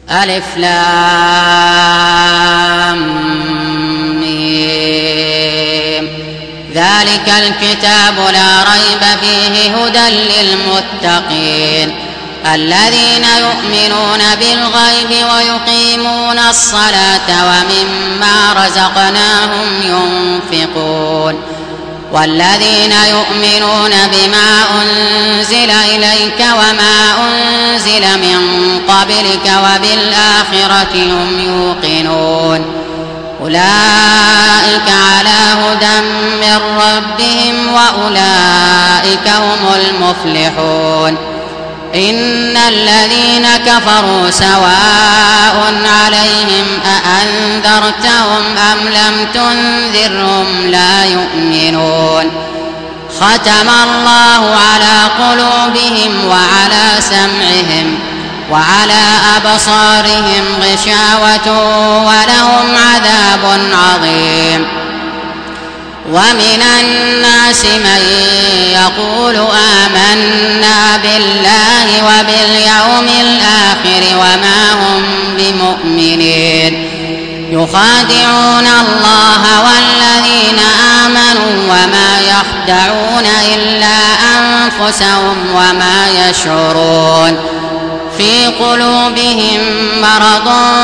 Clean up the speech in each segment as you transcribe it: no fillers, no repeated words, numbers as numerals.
ألف لام ميم. ذلك الكتاب لا ريب فيه هدى للمتقين الذين يؤمنون بالغيب ويقيمون الصلاة ومما رزقناهم ينفقون والذين يؤمنون بما أنزل إليك وما أنزل من قبلك وبالآخرة هم يوقنون أولئك على هدى من ربهم وأولئك هم المفلحون. إن الذين كفروا سواء عليهم أأنذرتهم أم لم تنذرهم لا يؤمنون. ختم الله على قلوبهم وعلى سمعهم وعلى أبصارهم غشاوة ولهم عذاب عظيم. ومن الناس من يقول آمنا بالله وباليوم الآخر وما هم بمؤمنين يخادعون الله والذين آمنوا وما يخدعون إلا أنفسهم وما يشعرون. في قلوبهم مرض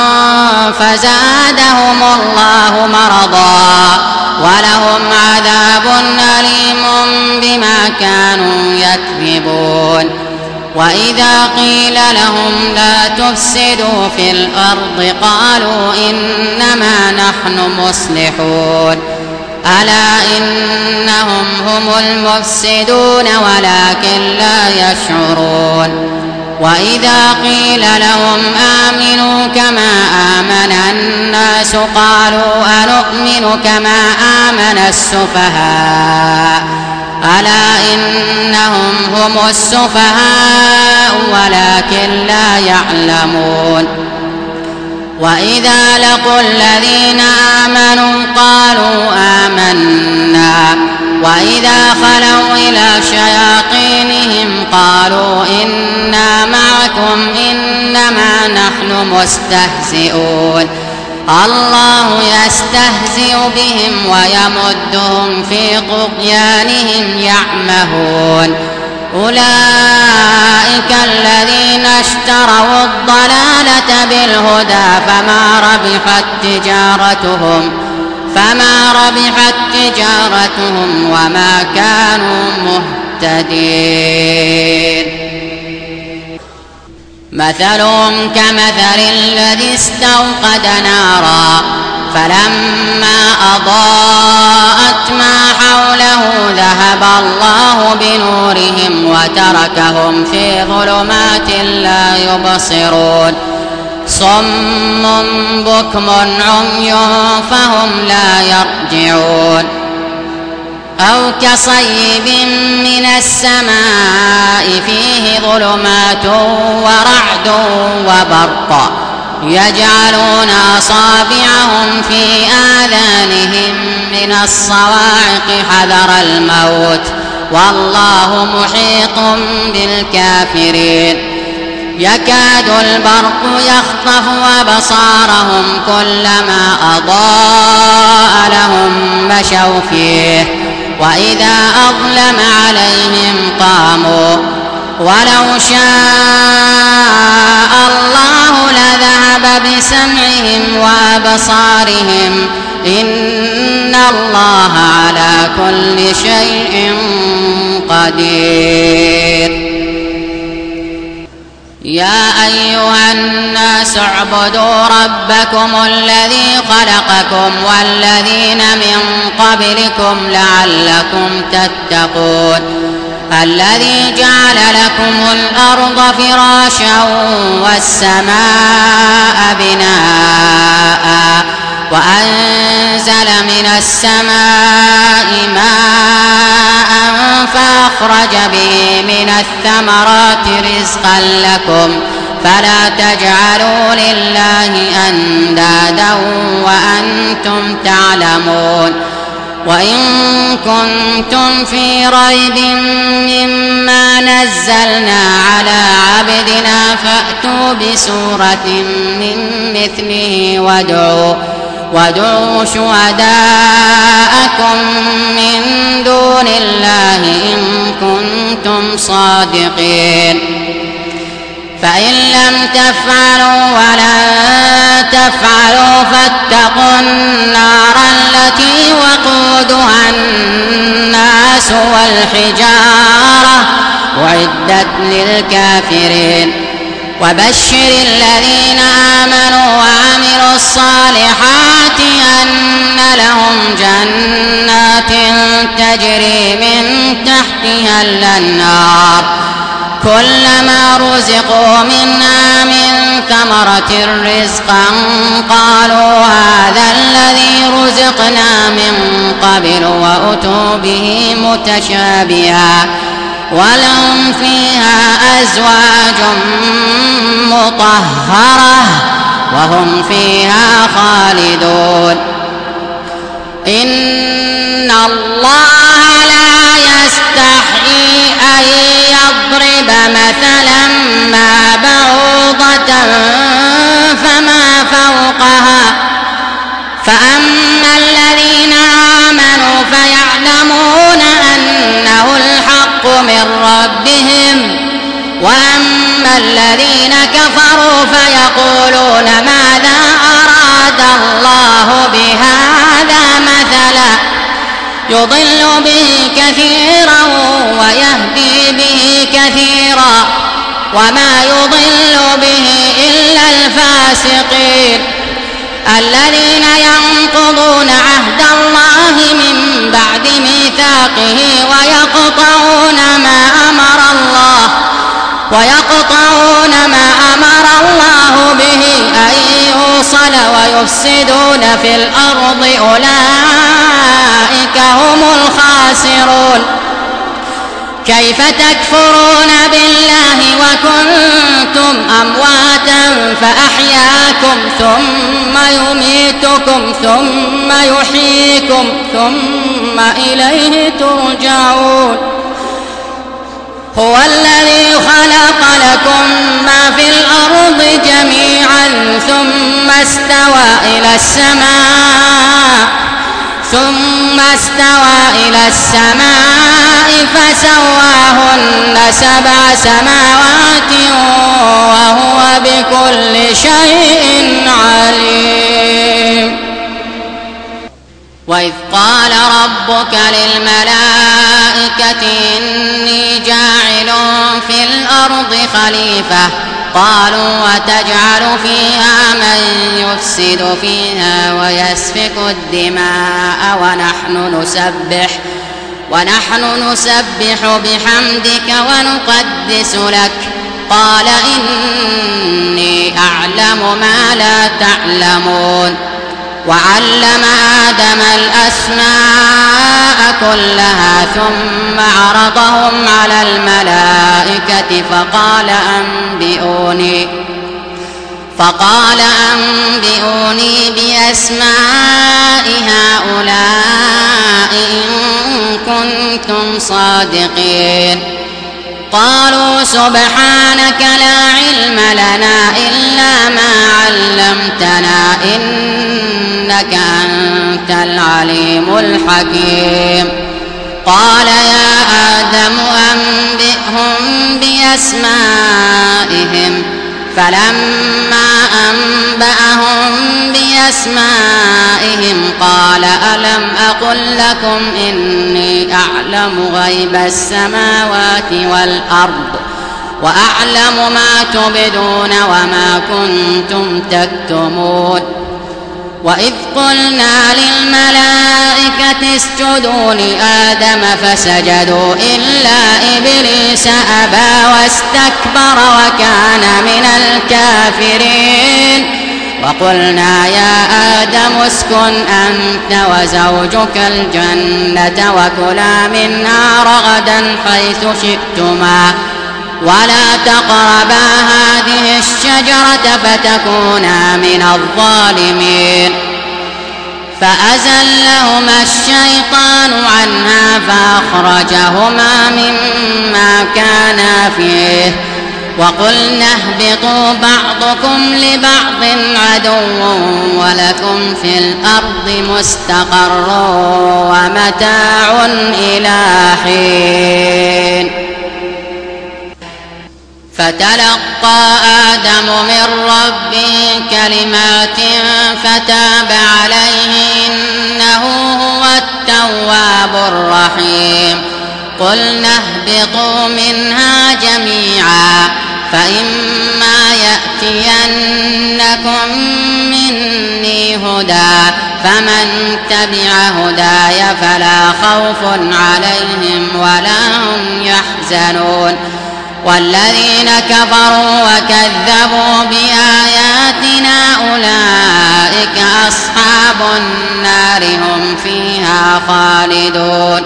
فزادهم الله مرضا ولهم عذاب أليم بما كانوا يكذبون. وإذا قيل لهم لا تفسدوا في الأرض قالوا إنما نحن مصلحون ألا إنهم هم المفسدون ولكن لا يشعرون. وإذا قيل لهم آمنوا كما آمن الناس قالوا أنؤمن كما آمن السفهاء ألا إنهم هم السفهاء ولكن لا يعلمون. وإذا لقوا الذين آمنوا قالوا آمنا وإذا خلوا إلى شياطينهم قالوا إنا معكم إنما نحن مستهزئون. الله يستهزئ بهم ويمدهم في طغيانهم يعمهون. أولئك الذين اشتروا الضلالة بالهدى فما ربحت تجارتهم وما كانوا مهتدين. مثلهم كمثل الذي استوقد نارا فلما أضاءت ما حوله ذهب الله بنورهم وتركهم في ظلمات لا يبصرون. صم بكم عمي فهم لا يرجعون. أو كصيب من السماء فيه ظلمات ورعد وبرق يجعلون أصابعهم في آذانهم من الصواعق حذر الموت والله محيط بالكافرين. يكاد البرق يخطف أبصارهم كلما أضاء لهم مشوا فيه وإذا أظلم عليهم قاموا ولو شاء الله لذهب بسمعهم وأبصارهم إن الله على كل شيء قدير. يا أيها الناس اعبدوا ربكم الذي خلقكم والذين من قبلكم لعلكم تتقون الذي جعل لكم الأرض فراشا والسماء بناء وأنزل من السماء ماء فأخرج به من الثمرات رزقا لكم فلا تجعلوا لله أندادا وأنتم تعلمون. وإن كنتم في ريب مما نزلنا على عبدنا فأتوا بسورة من مثله وادعوا شهداءكم من دون الله إن كنتم صادقين فإن لم تفعلوا ولن تفعلوا فاتقوا النار التي وقودها الناس والحجارة أعدت للكافرين وبشر الذين آمنوا وعملوا الصالحات أن لهم جنات تجري من تحتها الأنهار كلما رزقوا منها من ثمرة رزقا قالوا هذا الذي رزقنا من قبل وأتوا به متشابها ولهم فيها أزواج مطهرة وهم فيها خالدون إن الله لا يستحيي أن يضرب مثلا ما بعوضة فما فوقها فأما الذين آمنوا فيعلمون أنه الحق من ربهم وأما الذين كفروا فيقولون ماذا أراد الله بهذا مثلا يضل به كثيرا ويهدي به كثيرا وما يضل به إلا الفاسقين الذين ينقضون عهد الله من بعد ميثاقه ويقطعون ما أمر الله به أن يوصل ويفسدون في الأرض أولئك هم الخاسرون كيف تكفرون بالله وكنتم أمواتا فأحياكم ثم يميتكم ثم يحييكم ثم إليه ترجعون هو الذي خلق لكم ما في الأرض جميعا ثم استوى إلى السماء فسواهن 7 سماوات وهو بكل شيء عليم وإذ قال ربك للملائكة إني جاعل في الأرض خليفة قالوا وتجعل فيها من يفسد فيها ويسفك الدماء ونحن نسبح بحمدك ونقدس لك قال إني أعلم ما لا تعلمون وعلم آدم الأسماء كلها ثم عرضهم على الملائكة فقال أنبئوني بأسماء هؤلاء إن كنتم صادقين قالوا سبحانك لا علم لنا إلا ما علمتنا إنك أنت العليم الحكيم قال يا آدم أنبئهم بأسمائهم فلما أنبأهم بأسمائهم قال ألم أقل لكم إني أعلم غيب السماوات والأرض وأعلم ما تبدون وما كنتم تكتمون وإذ قلنا للملائكة اسجدوا لآدم فسجدوا إلا إبليس أبى واستكبر وكان من الكافرين وقلنا يا آدم اسكن أنت وزوجك الجنة وكلا منها رغدا حيث شئتما ولا تقربا هذه الشجرة فتكونا من الظالمين فأزلهما الشيطان عنها فأخرجهما مما كانا فيه وقلنا اهبطوا بعضكم لبعض عدو ولكم في الأرض مستقر ومتاع إلى حين. فتلقى آدم من ربه كلمات فتاب عليه إنه هو التواب الرحيم. قلنا اهبطوا منها جميعا فإما يأتينكم مني هدى فمن تبع هداي فلا خوف عليهم ولا هم يحزنون. والذين كفروا وكذبوا بآياتنا أولئك أصحاب النار هم فيها خالدون.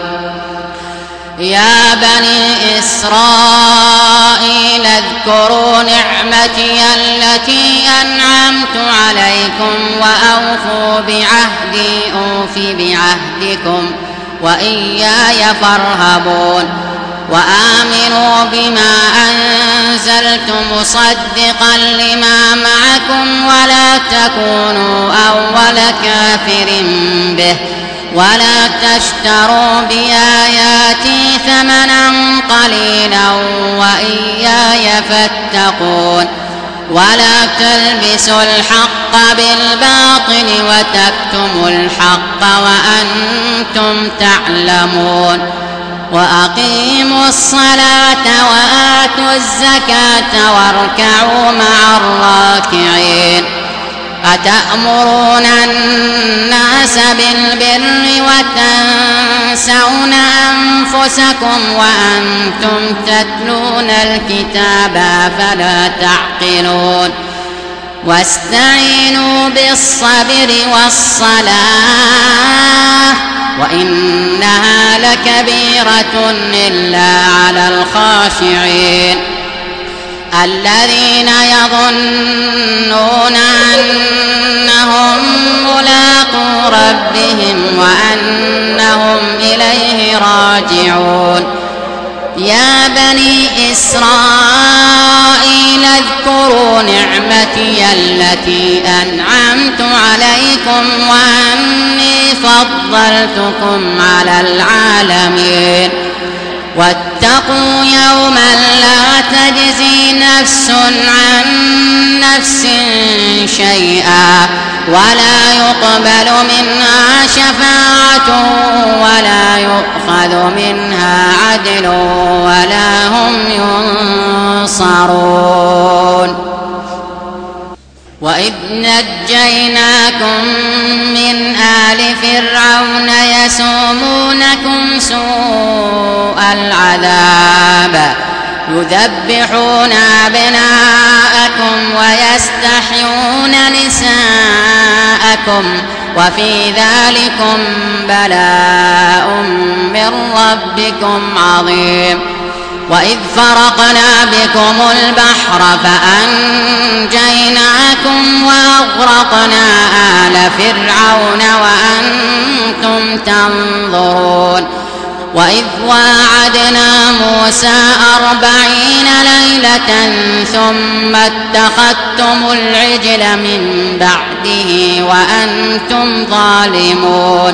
يا بني إسرائيل اذكروا نعمتي التي أنعمت عليكم وأوفوا بعهدي أوف بعهدكم وإياي فارهبون. وآمنوا بما أنزلت مصدقا لما معكم ولا تكونوا أول كافر به ولا تشتروا بآياتي ثمنا قليلا وإياي فاتقون. ولا تلبسوا الحق بالباطل وتكتموا الحق وأنتم تعلمون. وأقيموا الصلاة وآتوا الزكاة واركعوا مع الراكعين. أتأمرون الناس بالبر وتنسون أنفسكم وأنتم تتلون الكتاب أفلا تعقلون. واستعينوا بالصبر والصلاة وإنها لكبيرة إلا على الخاشعين الذين يظنون أنهم ملاقو ربهم وأنهم إليه راجعون. يا بني إسرائيل اذكروا نعمتي التي أنعمت عليكم وأني فضلتكم على العالمين. واتقوا يوما لا تجزي نفس عن نفس شيئا ولا يقبل منها شفاعة ولا يؤخذ منها عدل ولا هم ينصرون. وإذ نجيناكم من آل فرعون يسومونكم سوء العذاب يذبحون أبناءكم ويستحيون نساءكم وفي ذلكم بلاء من ربكم عظيم. وإذ فرقنا بكم البحر فأنجيناكم وأغرقنا آل فرعون وأنتم تنظرون. وإذ واعدنا موسى 40 ليلة ثم اتخذتم العجل من بعده وأنتم ظالمون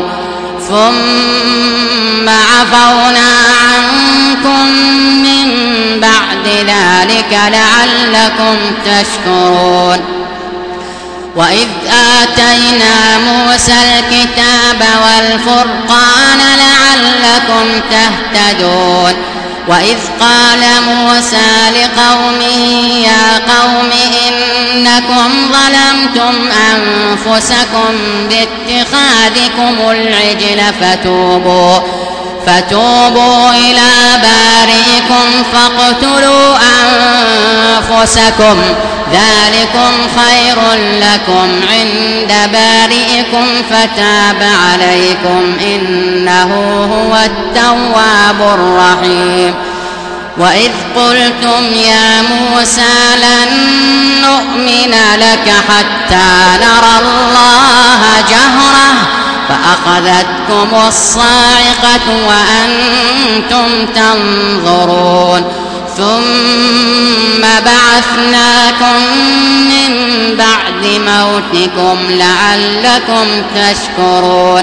ثم عفونا عنكم من بعد ذلك لعلكم تشكرون. وإذ آتينا موسى الكتاب والفرقان لعلكم تهتدون. وإذ قال موسى لقومه يا قوم إنكم ظلمتم أنفسكم باتخاذكم العجل فتوبوا إلى بارئكم فاقتلوا أنفسكم ذلكم خير لكم عند بارئكم فتاب عليكم إنه هو التواب الرحيم. وإذ قلتم يا موسى لن نؤمن لك حتى نرى الله جهرة فأخذتكم الصاعقة وأنتم تنظرون ثم بعثناكم من بعد موتكم لعلكم تشكرون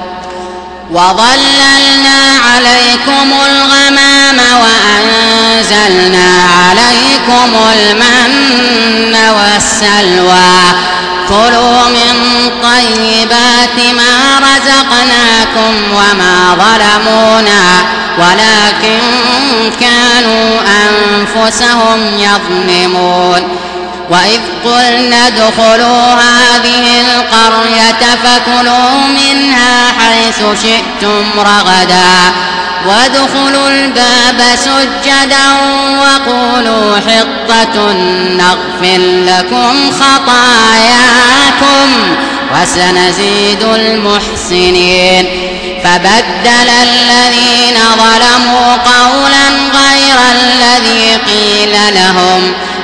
وظللنا عليكم الغمام وأنزلنا عليكم المن والسلوى كلوا من طيبات ما رزقناكم وما ظلمونا ولكن كانوا أنفسهم يظلمون وإذ قلنا ادخلوا هذه القرية فكلوا منها حيث شئتم رغدا وادخلوا الباب سجدا وقولوا حطة نغفر لكم خطاياكم وسنزيد المحسنين فبدل الذين ظلموا قولا غير الذي قيل لهم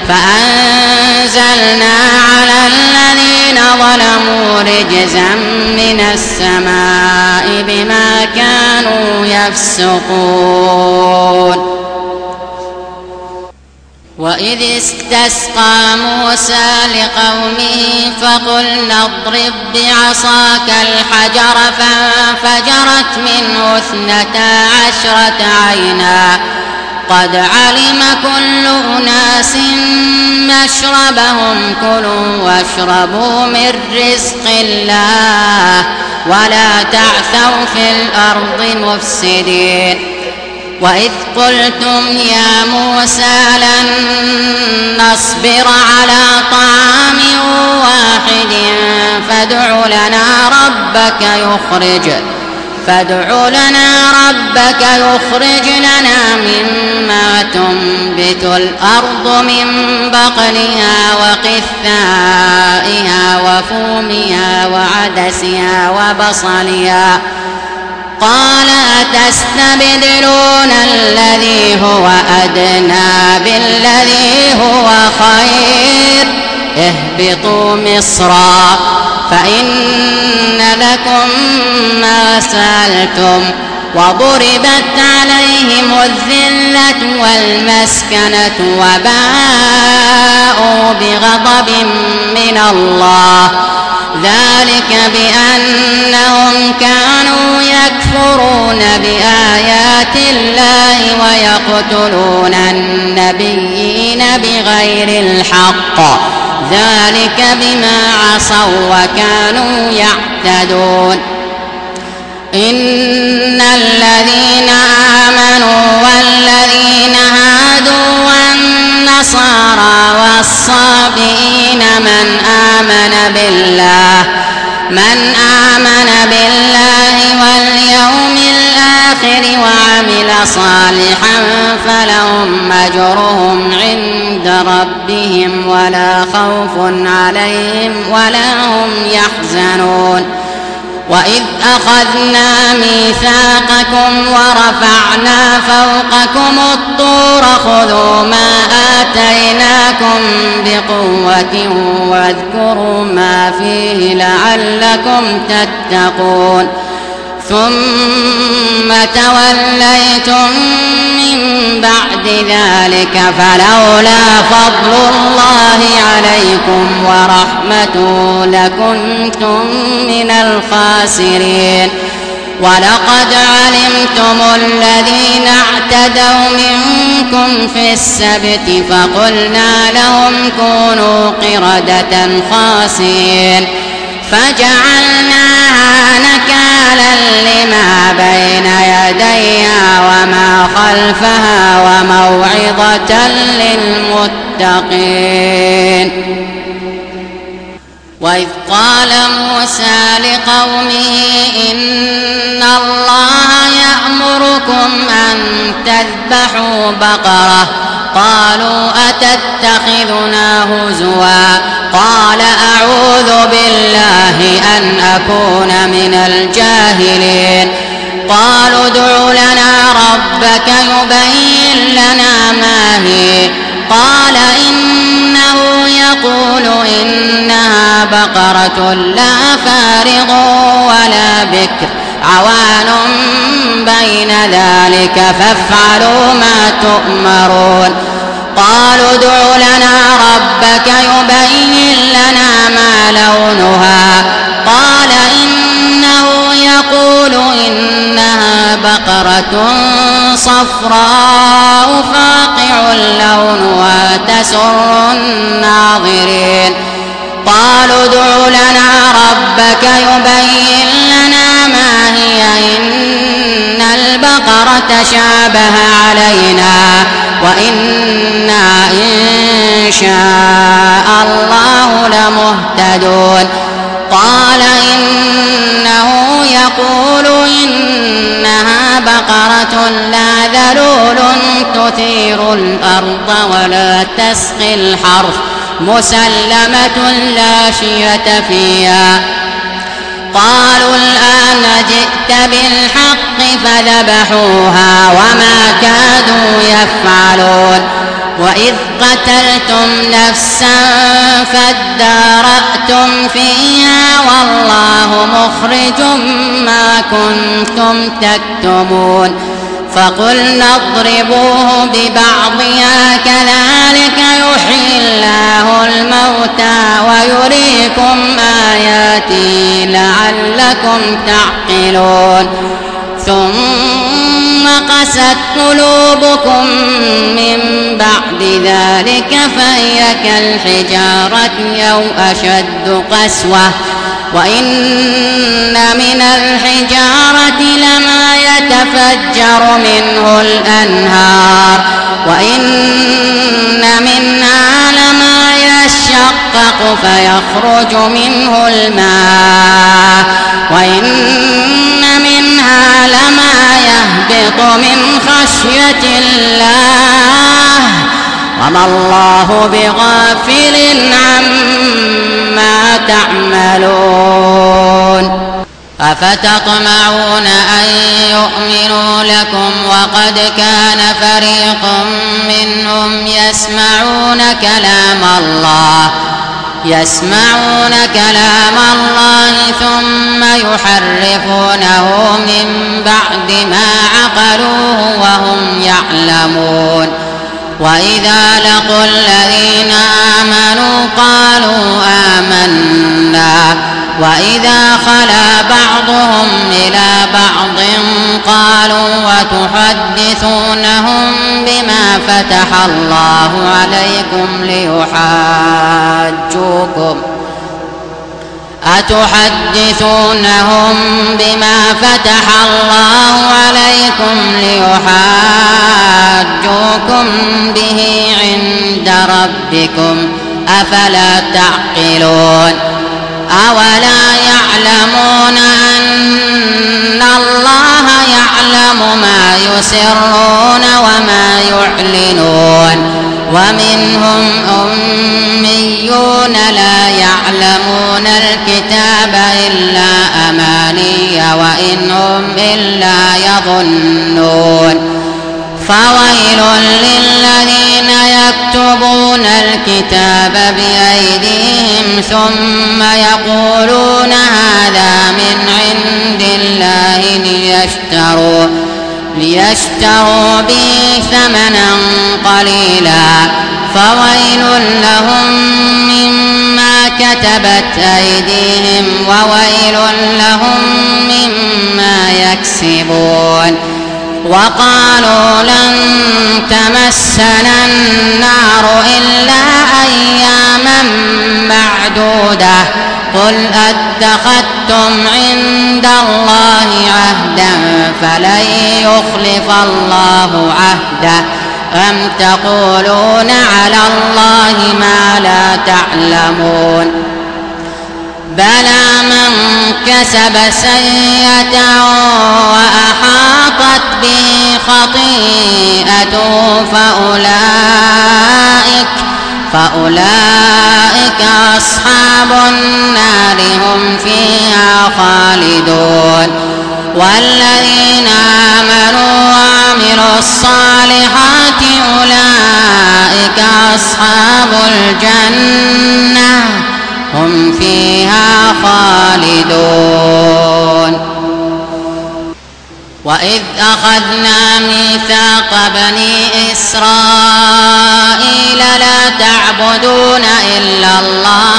فأنزلنا على الذين ظلموا رجزا من السماء بما كانوا يفسقون وإذ استسقى موسى لقومه فقلنا اضرب بعصاك الحجر فانفجرت منه 12 عينا قد علم كل أناس مشربهم كلوا واشربوا من رزق الله ولا تعثوا في الأرض مفسدين وإذ قلتم يا موسى لن نصبر على طعام واحد فادع لنا ربك يخرج لنا مما تنبت الأرض من بقلها وقثائها وفومها وعدسها وبصلها قال أتستبدلون الذي هو أدنى بالذي هو خير اهبطوا مصرا فإن لكم ما سألتم وضربت عليهم الذلة والمسكنة وباءوا بغضب من الله ذلك بأنهم كانوا يكفرون بآيات الله ويقتلون النبيين بغير الحق ذلك بما عصوا وكانوا يعتدون إن الذين آمنوا والذين هادوا والنصارى والصابئين من آمن بالله واليوم الآخر وعمل صالحا فلهم أجرهم عند ربهم ولا خوف عليهم ولا هم يحزنون وإذ أخذنا ميثاقكم ورفعنا فوقكم الطور خذوا ما آتيناكم بقوة واذكروا ما فيه لعلكم تتقون ثم توليتم من بعد ذلك فلولا فضل الله عليكم ورحمته لكنتم من الخاسرين ولقد علمتم الذين اعتدوا منكم في السبت فقلنا لهم كونوا قردة خاسئين فجعلناها نكالا لما بين يديها وما خلفها وموعظة للمتقين وإذ قال موسى لقومه إن الله يأمركم أن تذبحوا بقرة قالوا أتتخذنا هزوا قال أعوذ بالله أن أكون من الجاهلين قالوا ادع لنا ربك يبين لنا ما هي قال إنه يقول إنها بقرة لا فارض ولا بكر عوان بين ذلك فافعلوا ما تؤمرون قالوا ادع لنا ربك يبين لنا ما لونها قال إنه يقول إنها بقرة صفراء فاقع لونها تسر الناظرين قالوا ادع لنا ربك يبين لنا ما هي إن البقرة شابه علينا وإنا إن شاء الله لمهتدون قال إنه يقول إنها بقرة لا ذلول تثير الأرض ولا تسقي الحرث مسلمة لا شية فيها قالوا الآن جئت بالحق فذبحوها وما كادوا يفعلون وإذ قتلتم نفسا فادارأتم فيها والله مخرج ما كنتم تكتمون فقلنا اضربوه ببعضها كذلك يحيي الله الموتى ويريكم آياته لعلكم تعقلون ثم قست قلوبكم من بعد ذلك فهي كالحجارة أو أشد قسوة وإن من الحجارة لما يتفجر منه الأنهار وإن منها لما يشقق فيخرج منه الماء وإن منها لما يهبط من خشية الله وما الله بغافل عما تعملون أفتطمعون أن يؤمنوا لكم وقد كان فريق منهم يسمعون كلام الله ثم يحرفونه من بعد ما عقلوه وهم يعلمون وإذا لقوا الذين آمنوا قالوا آمنا وإذا خلا بعضهم إلى بعض قالوا وتحدثونهم بما فتح الله عليكم أتحدثونهم بما فتح الله عليكم ليحاجوكم به عند ربكم أفلا تعقلون أولا يعلمون أن الله يعلم ما يسرون وما يعلنون ومنهم أميون لا يعلمون الكتاب إلا أماني وإن هم إلا يظنون فويل للذين يكتبون الكتاب بأيديهم ثم يقولون هذا من عند الله ليشتروا به ثمنا قليلا فويل لهم مما كتبت أيديهم وويل لهم مما يكسبون وقالوا لن تمسنا النار إلا أياما معدودة قل أتخذتم عند الله عهدا فلن يخلف الله عهده أم تقولون على الله ما لا تعلمون بلى من كسب سيئة وأحاطت به خطيئته فأولئك أصحاب النار هم فيها خالدون والذين آمنوا وعملوا الصالحات أولئك أصحاب الجنة هم فيها خالدون. وإذ أخذنا ميثاق بني إسرائيل لا تعبدون إلا الله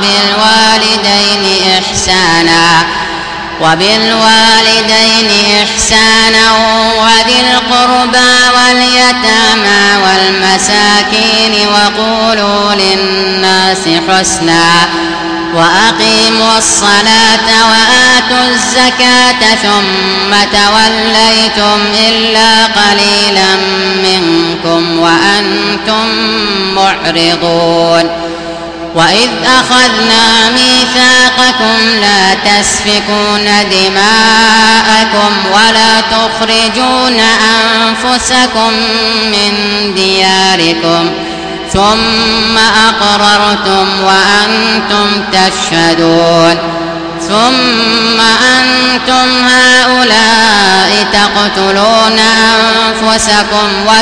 وبالوالدين إحسانا وذي القربى واليتامى والمساكين وقولوا للناس حسنا وأقيموا الصلاة وآتوا الزكاة ثم توليتم إلا قليلا منكم وأنتم معرضون. وإذ أخذنا ميثاقكم لا تسفكون دماءكم ولا تخرجون أنفسكم من دياركم ثم أقررتم وأنتم تشهدون. ثم أنتم هؤلاء تقتلون أنفسكم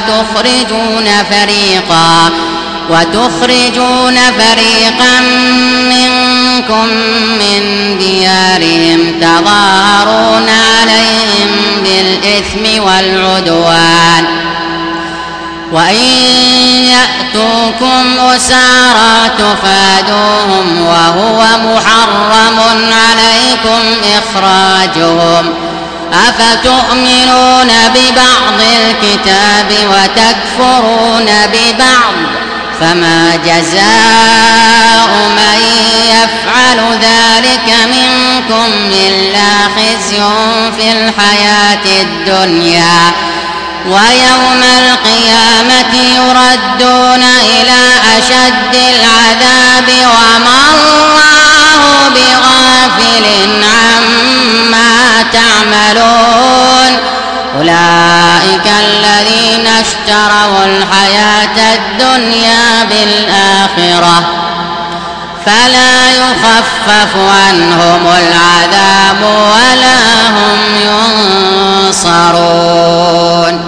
وتخرجون فريقا منكم من ديارهم تظاهرون عليهم بالإثم والعدوان وإن يأتوكم أسارى تفادوهم وهو محرم عليكم إخراجهم أفتؤمنون ببعض الكتاب وتكفرون ببعض فما جزاء من يفعل ذلك منكم إلا خزي في الحياة الدنيا ويوم القيامة يردون إلى أشد العذاب وما الله بغافل عما تعملون. أولئك الذين اشتروا الحياة الدنيا بالآخرة فلا يخفف عنهم العذاب ولا هم ينصرون.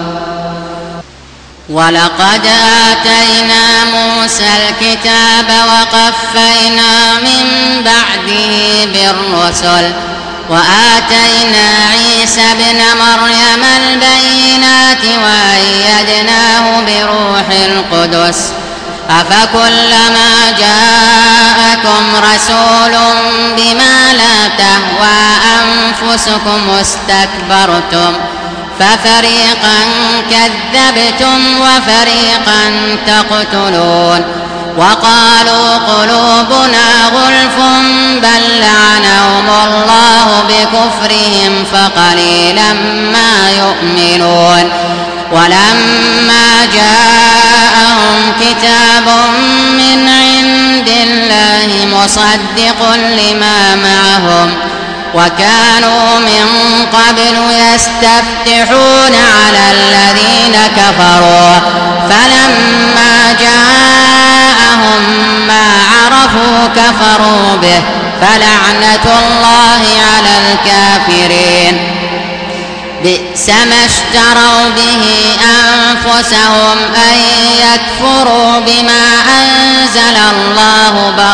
ولقد آتينا موسى الكتاب وقفينا من بعده بالرسل وآتينا عيسى ابن مريم البينات وأيدناه بروح القدس أفكلما جاءكم رسول بما لا تهوى أنفسكم استكبرتم ففريقا كذبتم وفريقا تقتلون. وقالوا قلوبنا غلف بل لعنهم الله بكفرهم فقليلا ما يؤمنون. ولما جاءهم كتاب من عند الله مصدق لما معهم وكانوا من قبل يستفتحون على الذين كفروا فلما جاءهم ما عرفوا كفروا به فلعنة الله على الكافرين. بئس ما اشتروا به أنفسهم أن يكفروا بما أنزل الله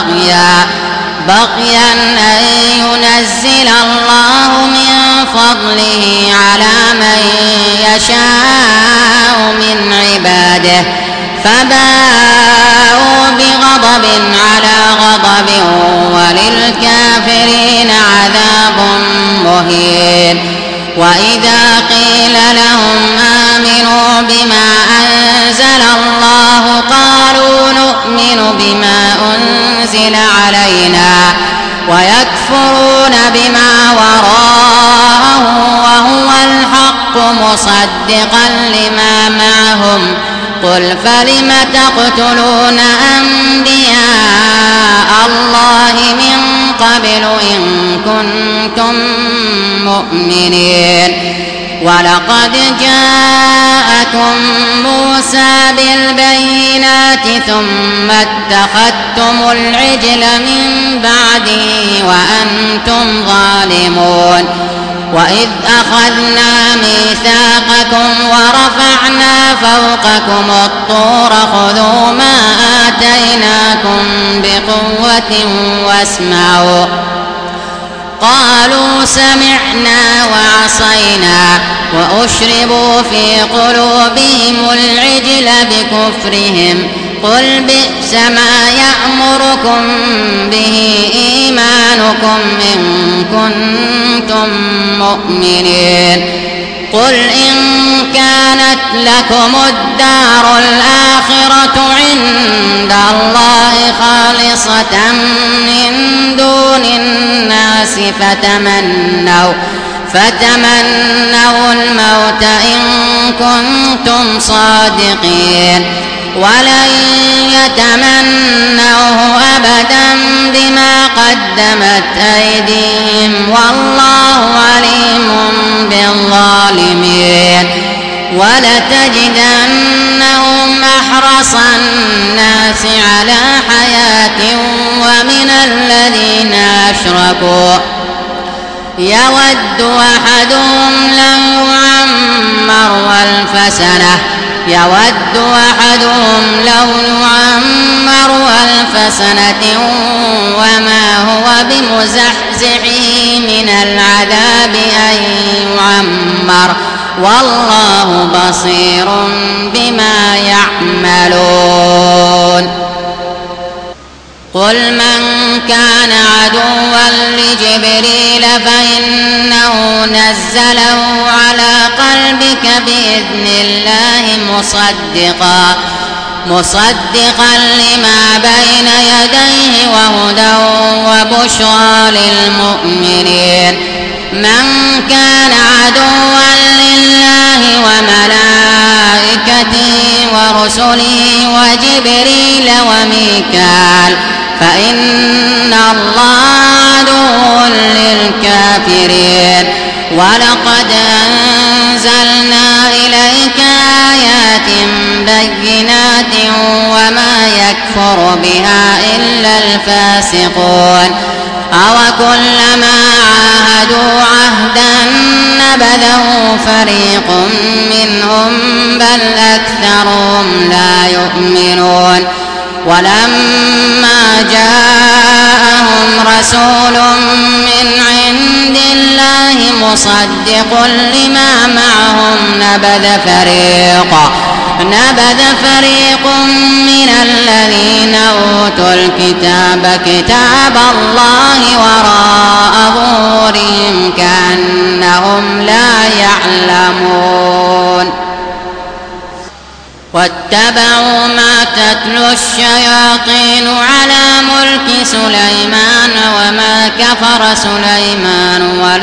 بغيا أن ينزل الله من فضله على من يشاء من عباده فباءوا بغضب على غضب وللكافرين عذاب مهين. وإذا قيل لهم آمنوا بما أنزل الله قالوا نؤمن بما أنزل علينا ويكفرون بما وراءه وهو الحق مصدقا لما معهم قل فلم تقتلون أنبياء الله من قبل إن كنتم مؤمنين. ولقد جاءكم موسى بالبينات ثم اتخذتم العجل من بعده وأنتم ظالمون. وإذ أخذنا ميثاقكم ورفعنا فوقكم الطور خذوا ما آتيناكم بقوة واسمعوا قالوا سمعنا وعصينا وأشربوا في قلوبهم العجل بكفرهم قل بئس ما يأمركم به إيمانكم إن كنتم مؤمنين قل إن كانت لكم الدار الآخرة عند الله خالصة من دون الناس فتمنوا الموت إن كنتم صادقين ولن يتمنوه أبدا بما قدمت أيديهم والله عليم بالظالمين ولتجدنهم أحرص الناس على حياة ومن الذين أشركوا يود أحدهم لو يعمر ألف سنة وما هو بمزحزحه من العذاب أن يعمر والله بصير بما يعملون قل من كان عدوا لجبريل فإنه نزله على قلبك بإذن الله مصدقا لما بين يديه وهدى وبشرى للمؤمنين من كان عدوا لله وملائكته ورسله وجبريل وميكال فإن الله عدو للكافرين ولقد أنزلنا إليك آيات بينات وما يكفر بها إلا الفاسقون أوكلما عاهدوا عهدا نبذه فريق منهم بل أكثرهم لا يؤمنون ولما جاءهم رسول من عند الله مصدق لما معهم نبذ فريق من الذين أوتوا الكتاب كتاب الله وراء ظهورهم كأنهم لا يعلمون واتبعوا ما تتلو الشياطين على ملك سليمان وما كفر سليمان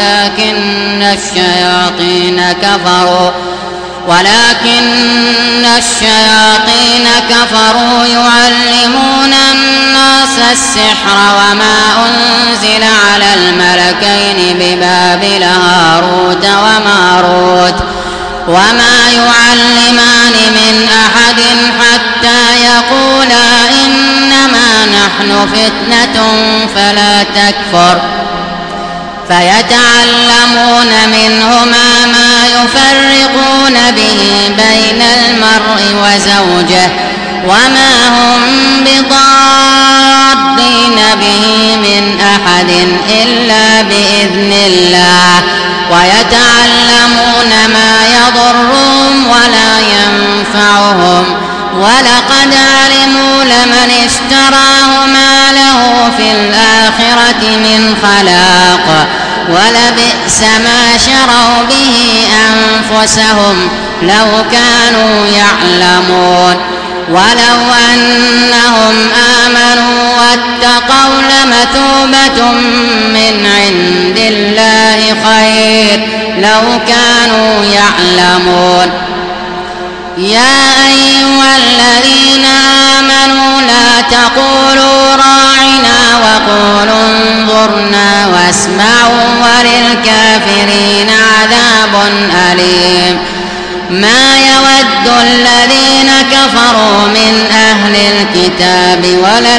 ولكن الشياطين كفروا يعلمون الناس السحر وما أنزل على الملكين ببابل هاروت وماروت وما يعلمان من أحد حتى يقولا إنما نحن فتنة فلا تكفر فيتعلمون منهما ما يفرقون به بين المرء وزوجه وما هم بضارين به من أحد إلا بإذن الله ويتعلمون ما يضرهم ولا ينفعهم ولقد علموا لمن اشتراه ما له في الآخرة من خلاق ولبئس ما شروا به أنفسهم لو كانوا يعلمون ولو أنهم آمنوا واتقوا لمثوبة من عند الله خير لو كانوا يعلمون يا أيها الذين آمنوا لا تقولوا راعنا وقولوا انظرنا واسمعوا وللكافرين عذاب أليم ما يود الذين كفروا من أهل الكتاب ولا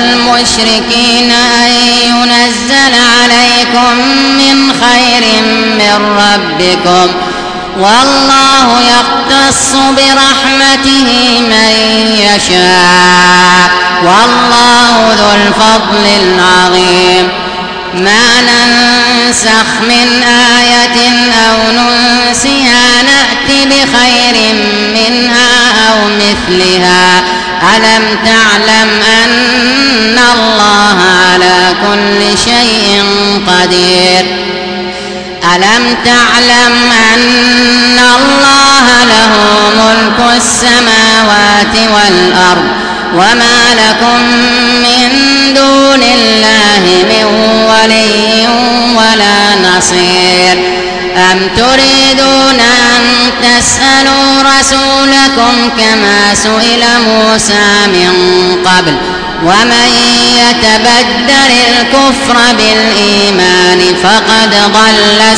المشركين أن ينزل عليكم من خير من ربكم والله يختص برحمته من يشاء والله ذو الفضل العظيم. ما ننسخ من آية أو ننسها نأت بخير منها أو مثلها. ألم تعلم أن الله على كل شيء قدير. ألم تعلم أن الله له ملك السماوات والأرض وما لكم من دون الله من ولي ولا نصير. أم تريدون أن تسألوا رسولكم كما سئل موسى من قبل ومن يتبدل الكفر بالإيمان فقد ضل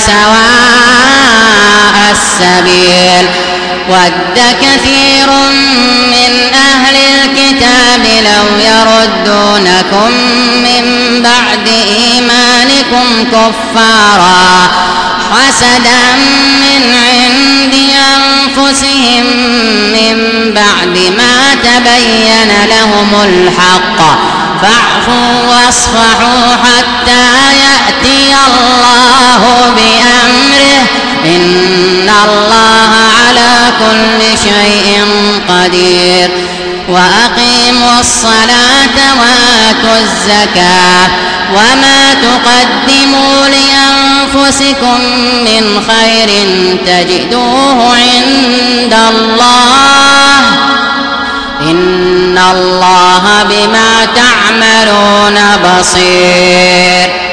سواء السبيل. ود كثير من أهل الكتاب لو يردونكم من بعد إيمانكم كفارا حسدا من عند أنفسهم من بعد ما تبين لهم الحق فاعفوا واصفحوا حتى يأتي الله بأمره إن الله على كل شيء قدير. وأقيموا الصلاة وآتوا الزكاة وما تقدموا لأنفسكم من خير تجدوه عند الله إن الله بما تعملون بصير.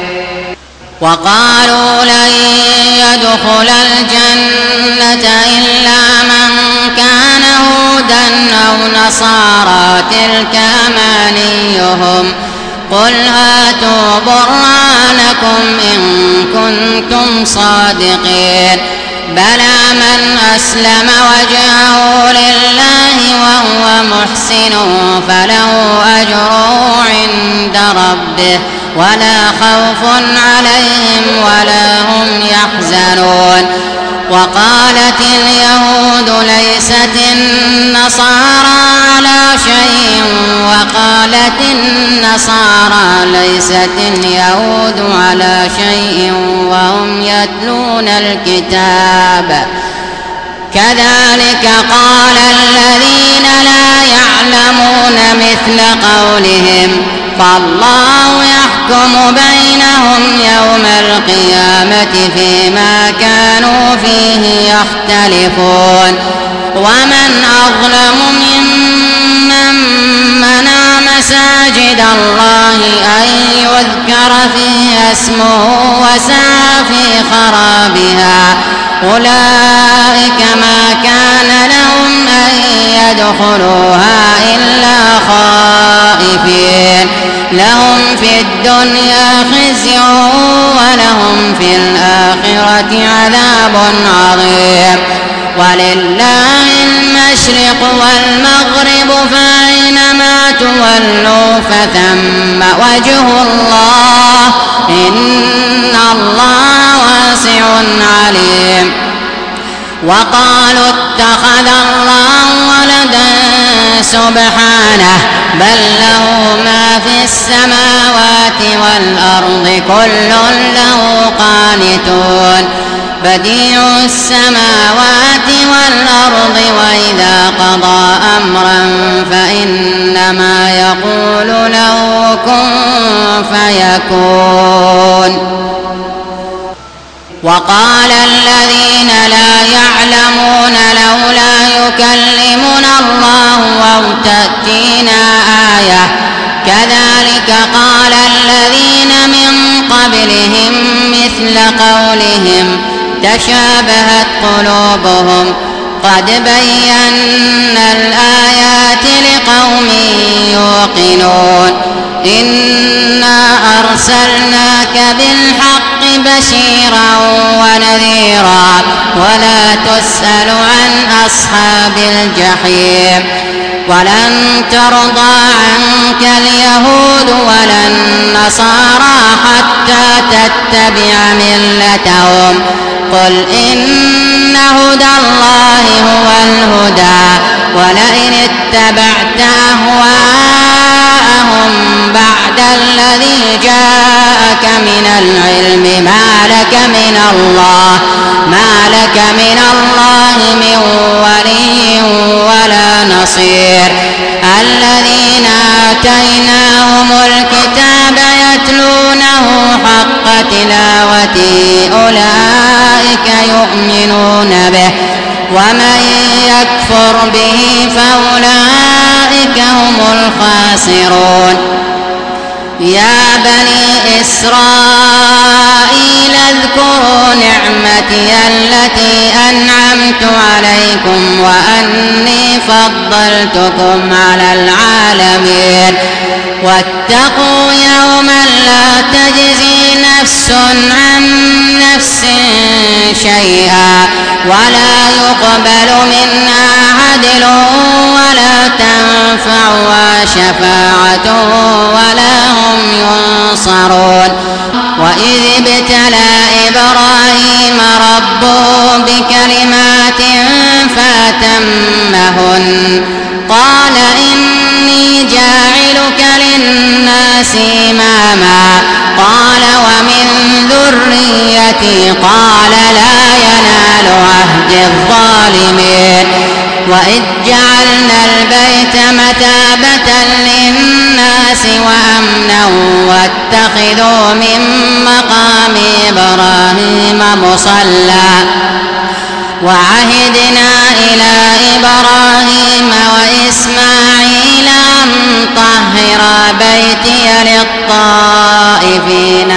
وقالوا لن يدخل الجنة إلا من كان هودا أو نصارى تلك أمانيهم قل هاتوا برهانكم إن كنتم صادقين. بلى من أسلم وجهه لله وهو محسن فله أجره عند ربه ولا خوف عليهم ولا هم يحزنون. وقالت اليهود ليست النصارى على شيء وقالت النصارى ليست اليهود على شيء وهم يتلون الكتاب كذلك قال الذين لا يعلمون مثل قولهم فالله يحكم بينهم يوم القيامة فيما كانوا فيه يختلفون. ومن أظلم ممن منع مساجد الله أن يذكر فيها اسمه وسعى في خرابها أولئك ما كان لهم أن يدخلوها إلا خائفين لهم في الدنيا خزي ولهم في الآخرة عذاب عظيم. ولله المشرق والمغرب فأينما تولوا فثم وجه الله إن الله واسع عليم. وقالوا اتخذ الله ولدا سبحانه بل له ما في السماوات والأرض كل له قانتون. بديع السماوات والأرض وإذا قضى أمرا فإنما يقول له كن فيكون. وقال الذين لا يعلمون لولا يكلمنا الله أو تأتينا آية كذلك قال الذين من قبلهم مثل قولهم تشابهت قلوبهم قد بينا الآيات لقوم يوقنون. إنا أرسلناك بالحق بشيرا ونذيرا ولا تسأل عن أصحاب الجحيم. ولن ترضى عنك اليهود ولا النصارى حتى تتبع ملتهم قل إن هدى الله هو الهدى ولئن اتبعت أهواءهم بعد الذي جاءك من العلم ما لك من الله من ولي ولا نصير الذين آتيناهم الكتاب يتلونه حق تلاوته أولئك يؤمنون به ومن يكفر به فأولئك هم الخاسرون يا بني إسرائيل اذكروا نعمتي التي أنعمت عليكم وأني فضلتكم على العالمين واتقوا يوما لا تجزي نفس عن نفس شيئا ولا يقبل منها عدل ولا تنفعها شفاعة ولا هم ينصرون وإذ ابتلى إبراهيم ربه بكلمات فأتمهن قال إني جاعلك للناس إماما قال ومن ذريتي قال لا ينال عهد الظالمين وإذ جعلنا البيت مثابة للناس وأمنا واتخذوا من مقام إبراهيم مصلى وعهدنا إلى إبراهيم وإسماعيل أن طهرا بيتي للطائفين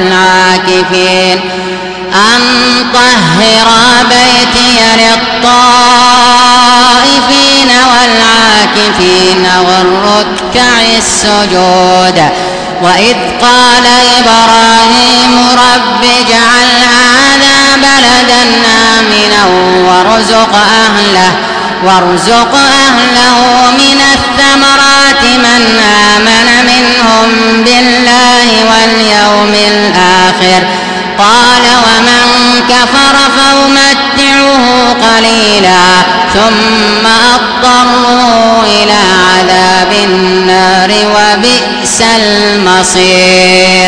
والعاكفين والركع السجود وإذ قال إبراهيم رب اجعل هذا بلدا آمنا وارزق أهله من الثمرات من آمن منهم بالله واليوم الآخر قال ومن كفر فأمتعه قليلا ثم أضطره إلى عذاب النار وبئس المصير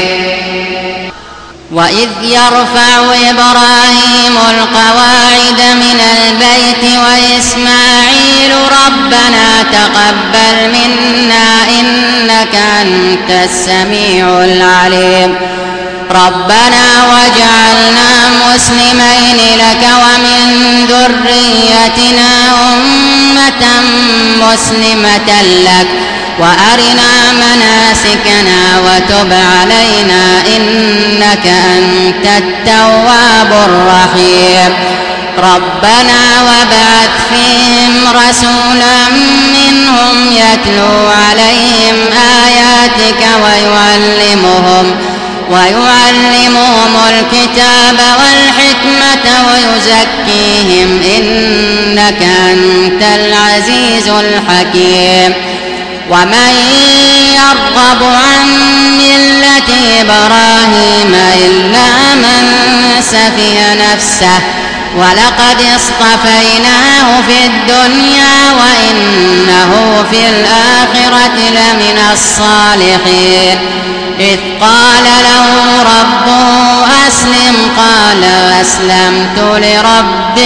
وإذ يرفع إبراهيم القواعد من البيت وإسماعيل ربنا تقبل منا إنك أنت السميع العليم ربنا واجعلنا مسلمين لك ومن ذريتنا أمة مسلمة لك وأرنا مناسكنا وتب علينا إنك أنت التواب الرحيم ربنا وابعث فيهم رسولا منهم يتلو عليهم آياتك ويعلمهم الكتاب والحكمة ويزكيهم إنك أنت العزيز الحكيم ومن يرغب عن ملة إبراهيم إلا من سفه نفسه ولقد اصطفيناه في الدنيا وإنه في الآخرة لمن الصالحين إذ قال له ربه أسلم قال أسلمت لرب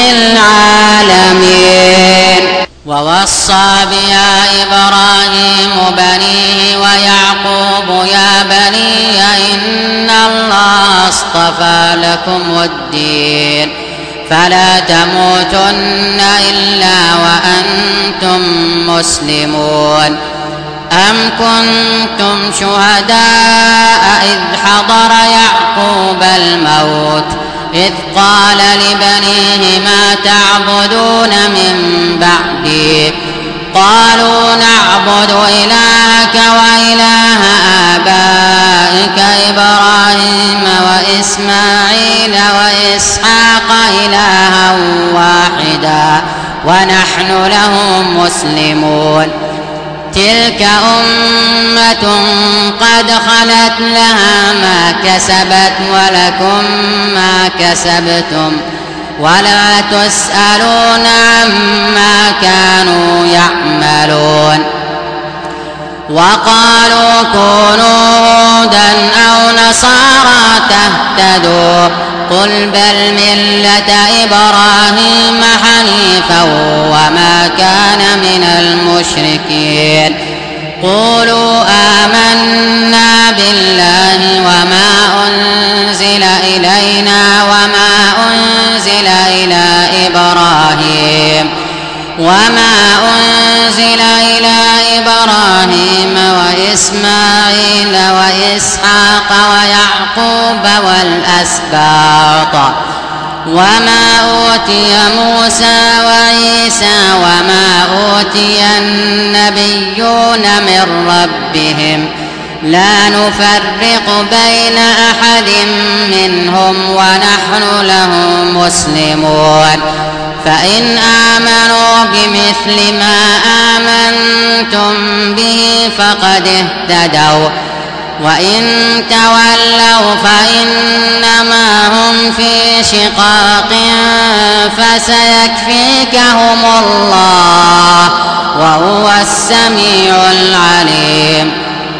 العالمين ووصى بها إبراهيم بنيه ويعقوب يا بني إن الله اصطفى لكم الدين فلا تموتن إلا وأنتم مسلمون أم كنتم شهداء إذ حضر يعقوب الموت إذ قال لبنيه ما تعبدون من بعدي قالوا نعبد إلهك وإله آبائك إبراهيم وإسماعيل وإسحاق إلها واحدا ونحن له مسلمون تلك أمة قد خلت لها ما كسبت ولكم ما كسبتم ولا تسألون عما كانوا يعملون وقالوا كونوا هودا أو نصارى تهتدوا قل بل ملة إبراهيم حنيفا وما كان من المشركين قولوا آمنا بالله وما أنزل إلينا وما أنزل إلى إبراهيم وإسماعيل وإسحاق ويعقوب والأسباط وما أوتي موسى وعيسى وما أوتي النبيون من ربهم لا نفرق بين أحد منهم ونحن له مسلمون فإن آمنوا بمثل ما آمنتم به فقد اهتدوا وإن تولوا فإنما هم في شقاق فسيكفيكهم الله وهو السميع العليم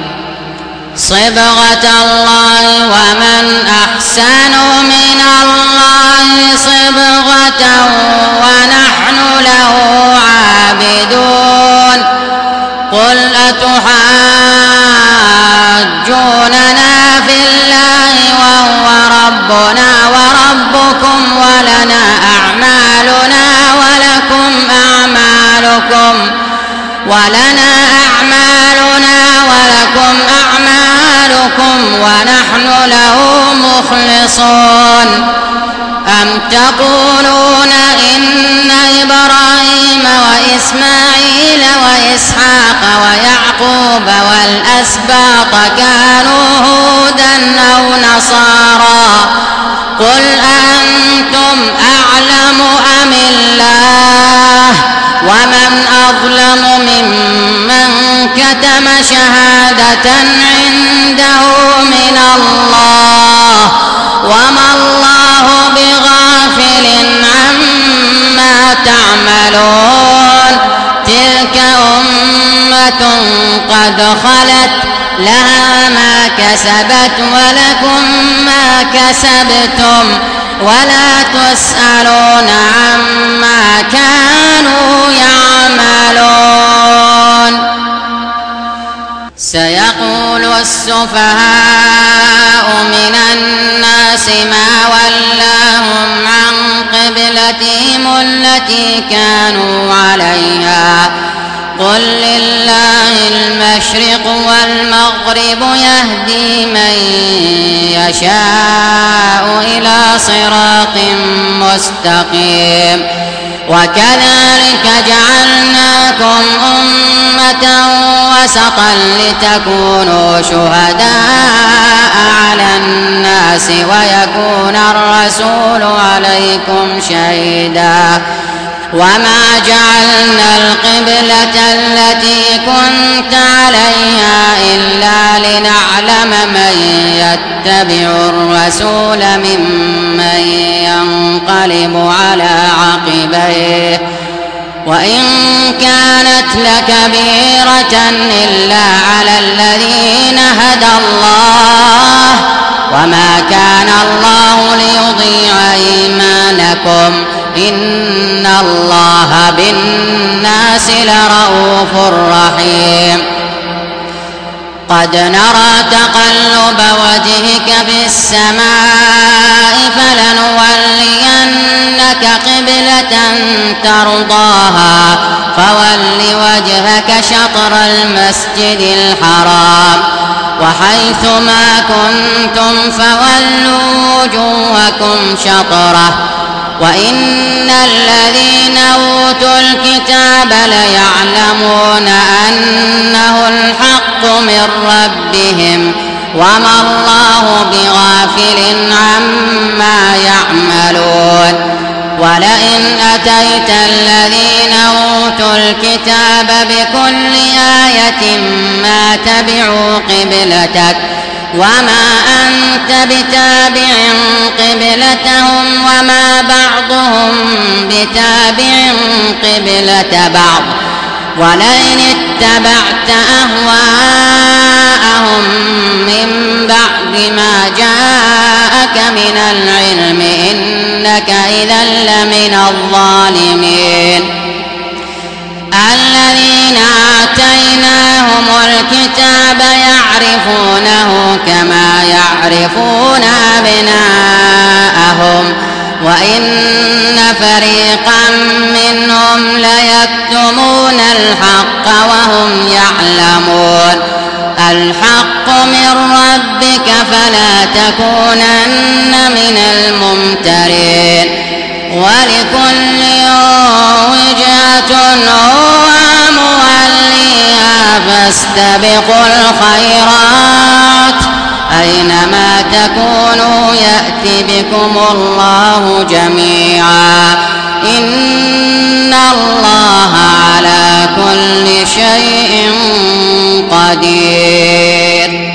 صبغة الله ومن أحسن من الله صبغة ونحن له عابدون قل أتحاجوننا في الله وهو ربنا وربكم ولنا أعمالنا ولكم أعمالكم ونحن له مخلصون أم تقولون إن إبراهيم وإسماعيل وإسحاق ويعقوب والأسباط كانوا هودا أو نصارى قل أنتم أعلم أم الله ومن أظلم ممن كتم شهادة عنده من الله وما الله بغافل عما تعملون تلك أمة قد خلت لها ما كسبت ولكم ما كسبتم ولا تسألون عما كانوا يعملون سيقول السفهاء من الناس ما ولاهم عن قبلتهم التي كانوا عليها قل لله المشرق والمغرب يهدي من يشاء إلى صراط مستقيم وكذلك جعلناكم أمة وسطا لتكونوا شهداء على الناس ويكون الرسول عليكم شهيدا وما جعلنا القبلة التي كنت عليها إلا لنعلم من يتبع الرسول ممن ينقلب على عقبيه وإن كانت لكبيرة إلا على الذين هدى الله وما كان الله ليضيع إيمانكم إن الله بالناس لرءوف رحيم قد نرى تقلب وجهك في السماء فلنولينك قبلة ترضاها فول وجهك شطر المسجد الحرام وحيث ما كنتم فولوا وجوهكم شطره وإن الذين أوتوا الكتاب ليعلمون أنه الحق من ربهم وما الله بغافل عما يعملون ولئن أتيت الذين أوتوا الكتاب بكل آية ما تبعوا قبلتك وما أنت بتابع قبلتهم وما بعضهم بتابع قبلة بعض ولئن اتبعت أهواءهم من بعد ما جاءك من العلم إنك إذا لمن الظالمين. الذين آتيناهم الكتاب يعرفونه كما يعرفون أبناءهم وإن فريقا منهم ليكتمون الحق وهم يعلمون. الحق من ربك فلا تكونن من الممترين. ولكل وجهة هو موليها فاستبقوا الخيرات أينما تكونوا يأت بكم الله جميعا إن الله على كل شيء قدير.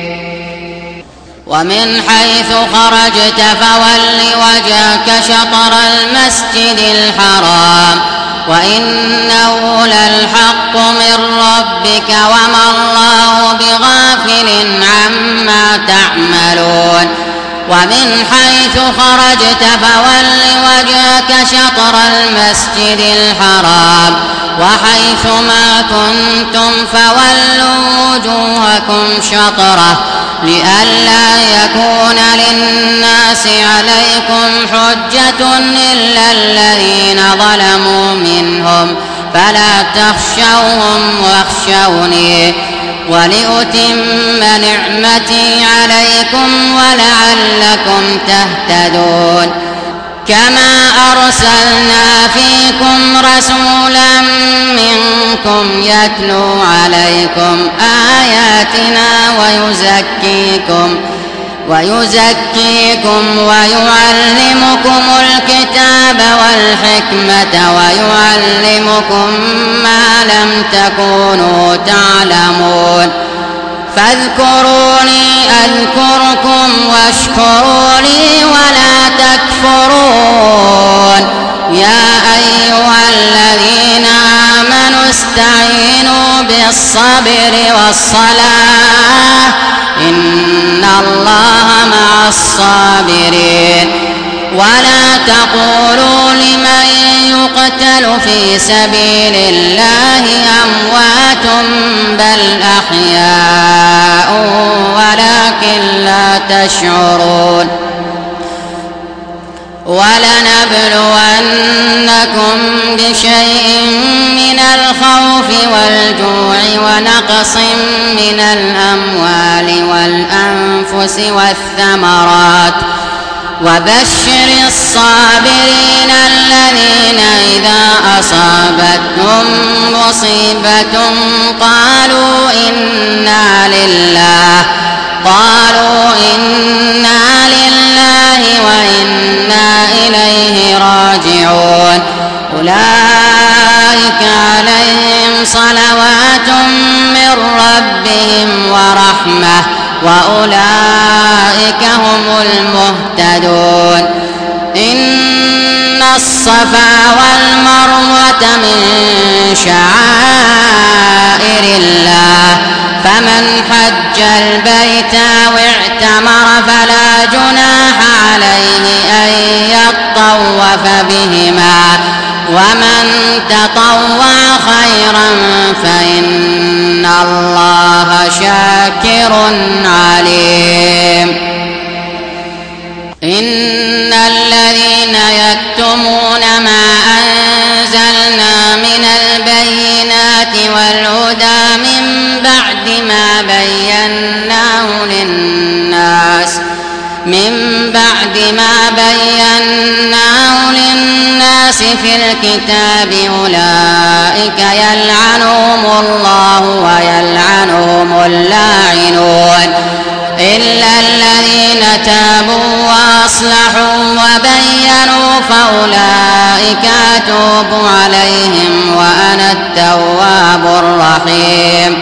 ومن حيث خرجت فول وجهك شطر المسجد الحرام وإنه للحق من ربك وما الله بغافل عما تعملون. ومن حيث خرجت فول وجهك شطر المسجد الحرام وحيث ما كنتم فولوا وجوهكم شطره لئلا يكون للناس عليكم حجة إلا الذين ظلموا منهم فلا تخشوهم واخشوني ولأتم نعمتي عليكم ولعلكم تهتدون. كما أرسلنا فيكم رسولا منكم يتلو عليكم آياتنا ويزكيكم ويعلمكم الكتاب والحكمة ويعلمكم ما لم تكونوا تعلمون. فاذكروني أذكركم واشكروا لي ولا تكفرون. يا أيها الذين آمنوا استعينوا بالصبر والصلاة إن الله مع الصابرين. ولا تقولوا لمن يقتل في سبيل الله أموات بل أحياء ولكن لا تشعرون. ولنبلونكم بشيء من الخوف والجوع ونقص من الأموال والأنفس والثمرات وبشر الصابرين الذين إذا أصابتهم مصيبة قالوا إنا لله وإنا إليه راجعون. أولئك عليهم صلوات من ربهم ورحمة وأولئك هم المهتدون. إن الصفا والمروة من شعائر الله فمن حج البيت أو اعتمر فلا جناح عليه أن يطوف بهما ومن تطوع خيرا فإن الله شاكر عليم. إن الذين يكتمون ما أنزلنا من البينات والهدى من بعد ما بيناه للناس في الكتاب أولئك يلعنهم الله ويلعنهم اللاعنون إلا الذين تابوا وأصلحوا وبينوا فأولئك أتوب عليهم وأنا التواب الرحيم.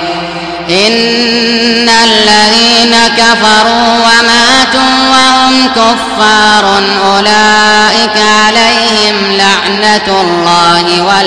إن الذين كفروا وماتوا وهم كفار أولئك عليهم لعنة الله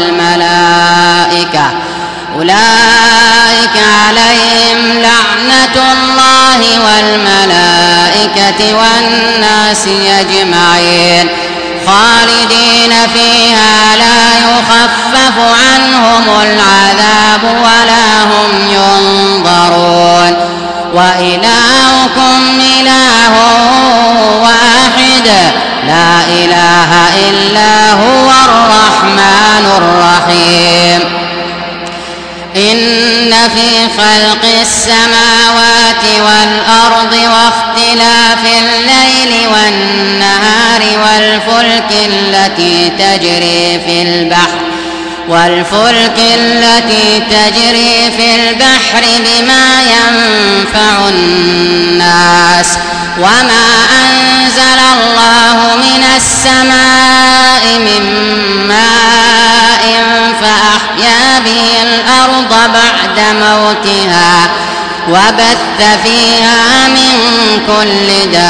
والملائكة والناس أجمعين خالدين فيها لا يخفف عنهم العذاب ولا هم ينظرون. وإلهكم إله واحد لا إله إلا هو الرحمن الرحيم. إن في خلق السماوات والأرض واختلاف الليل والنهار والفلك التي تجري في البحر بما ينفع الناس وما أنزل الله من السماء من ماء فأحيا به الأرض بعد موتها وبث فيها من كل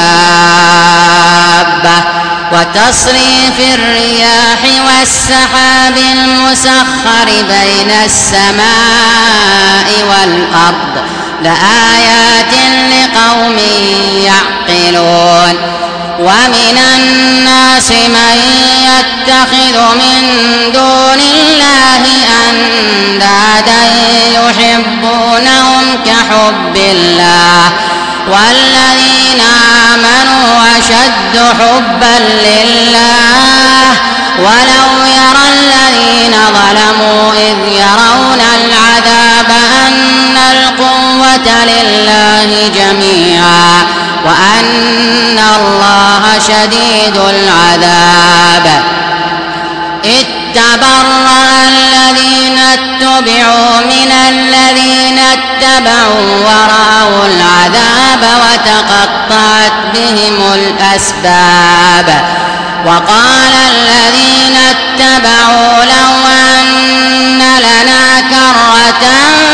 دابة وتصريف الرياح والسحاب المسخر بين السماء والأرض لآيات لقوم يعقلون. ومن الناس من يتخذ من دون الله أندادا يحبونهم كحب الله والذين آمنوا أشد حبا لله ولو يرى الذين ظلموا إذ يرون العذاب أن القوة لله جميعا وأن الله شديد العذاب. اتبرأ الذين اتبعوا من الذين اتبعوا ورأوا العذاب وتقطعت بهم الأسباب. وقال الذين اتبعوا لو أن لنا كرة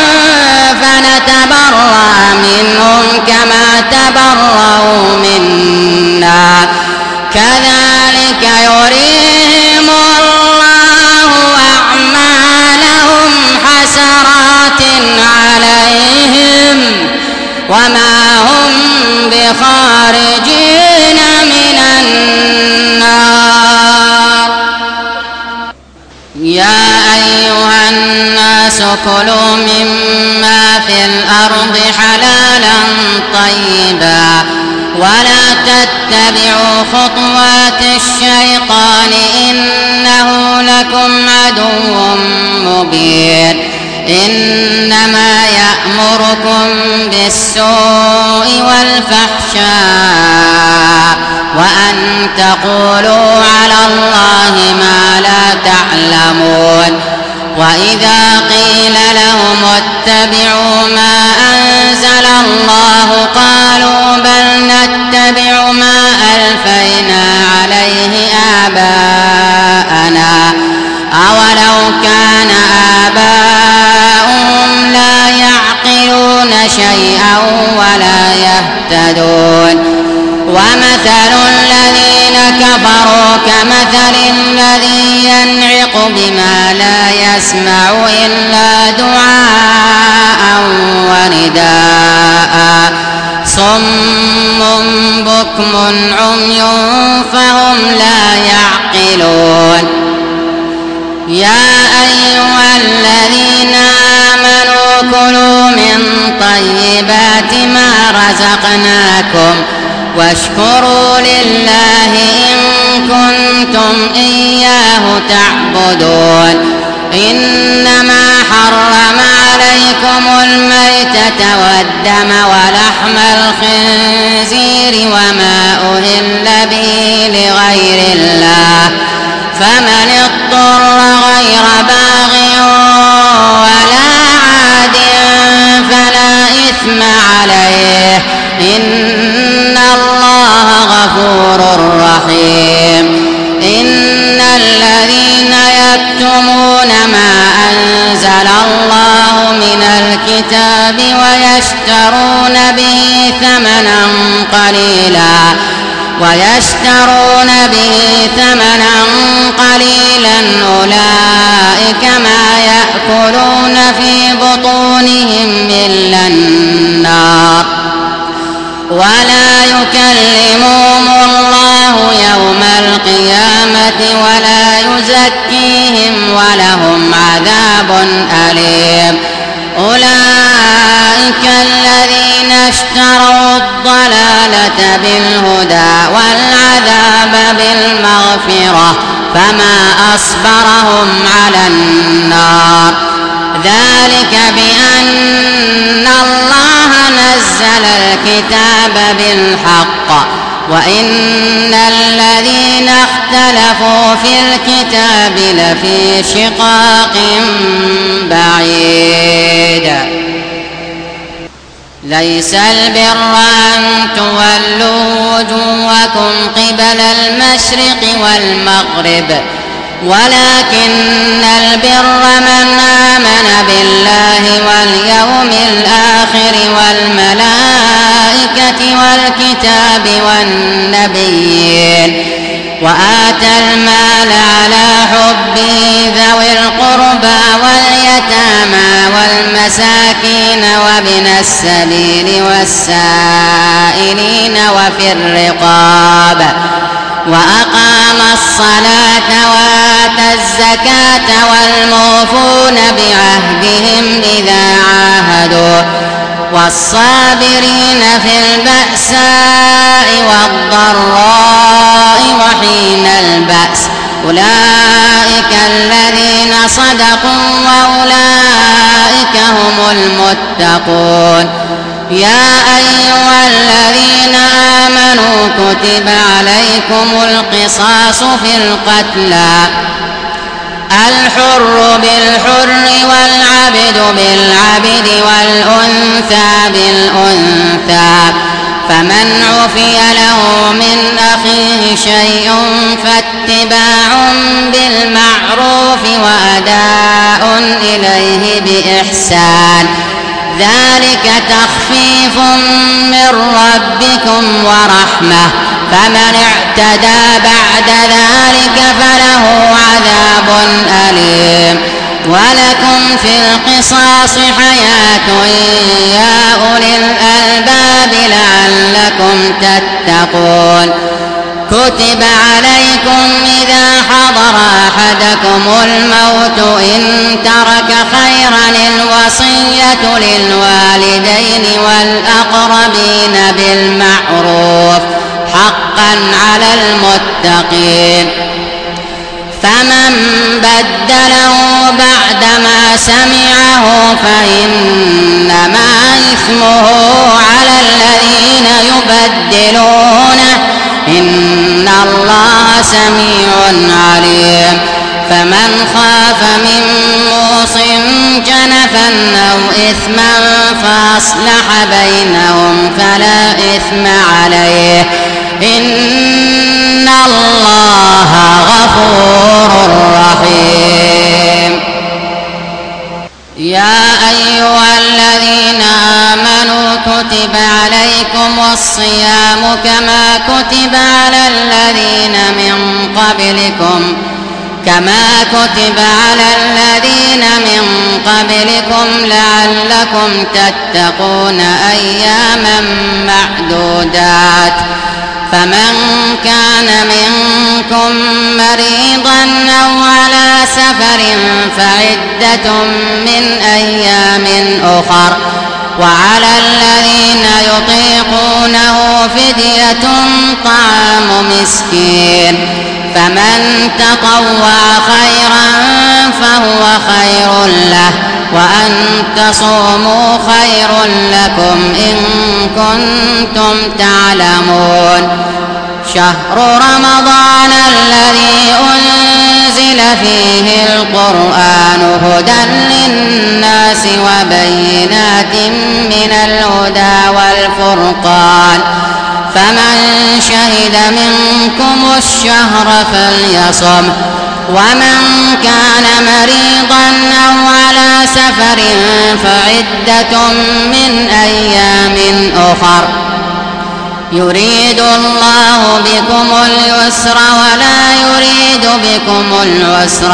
فنتبرأ منهم كما تبرأوا منا كذلك يريهم الله أعمالهم حسرات عليهم وما هم بخارجين من النار. يا أيها الناس كلوا مما في الأرض حلالا طيبا ولا تتبعوا خطوات الشيطان إنه لكم عدو مبين. إنما يأمركم بالسوء والفحشاء وأن تقولوا على الله ما لا تعلمون. وإذا قيل لهم اتبعوا ما أنزل الله قالوا بل نتبع ما ألفينا عليه آباءنا أولو كان آباؤهم لا يعقلون شيئا ولا يهتدون. ومثل الذين كفروا كمثل الذي ينعق بما لا يسمع إلا دعاء ونداء صم بكم عمي فهم لا يعقلون. يا أيها الذين آمنوا كلوا من طيبات ما رزقناكم واشكروا لله إن كنتم إياه تعبدون. إنما حرم عليكم الميتة والدم ولحم الخنزير وما أهل به لغير الله فمن اضطر غير باغ ولا عاد فلا إثم عليه إن الله غفور رحيم. قليلا ويشترون به ثمنا قليلا أولئك ما يأكلون في بطونهم إلا النار ولا يكلمهم الله يوم القيامة ولا يزكيهم ولهم عذاب أليم أولئك الذين اشتروا الضلالة بالهدى والعذاب بالمغفرة فما أصبرهم على النار ذلك بأن الله نزل الكتاب بالحق وإن الذين اختلفوا في الكتاب لفي شقاق بعيد ليس البر أن تولوا وجوهكم قبل المشرق والمغرب ولكن البر من آمن بالله واليوم الآخر والملائكة والكتاب والنبيين وآتى المال على حبه ذوي القربى واليتامى والمساكين وابن السبيل والسائلين وفي الرقاب وأقام الصلاة وآتى الزكاة والموفون بعهدهم إذا عاهدوا والصابرين في البأساء والضراء وحين البأس أولئك الذين صدقوا وأولئك هم المتقون يا أيها الذين آمنوا كتب عليكم القصاص في القتلى الحر بالحر والعبد بالعبد والأنثى بالأنثى فمن عفي له من أخيه شيء فاتباع بالمعروف وأداء إليه بإحسان ذلك تخفيف من ربكم ورحمة فمن اعتدى بعد ذلك فله عذاب أليم ولكم في القصاص حياة يا أولي الألباب لعلكم تتقون كتب عليكم إذا حضر أحدكم الموت إن ترك خيرا الوصية للوالدين والأقربين بالمعروف حقا على المتقين فمن بدله بعدما سمعه فإنما إثمه على الذين يبدلونه إن الله سميع عليم فمن خاف من موص جنفا أو إثما فأصلح بينهم فلا إثم عليه إن الله غفور رحيم يا أيها الذين آمنوا كتب عليكم الصيام كما كتب على الذين من قبلكم لعلكم تتقون أياما معدودات فمن كان منكم مريضا أو على سفر فعدة من أيام أخر وعلى الذين يطيقونه فدية طعام مسكين فمن تطوع خيرا فهو خير له وأن تصوموا خير لكم إن كنتم تعلمون شهر رمضان الذي أنزل فيه القرآن هدى للناس وبينات من الهدى والفرقان فمن شهد منكم الشهر فليصم ومن كان مريضا أو على سفر فعدة من أيام أخر يريد الله بكم اليسر ولا يريد بكم العسر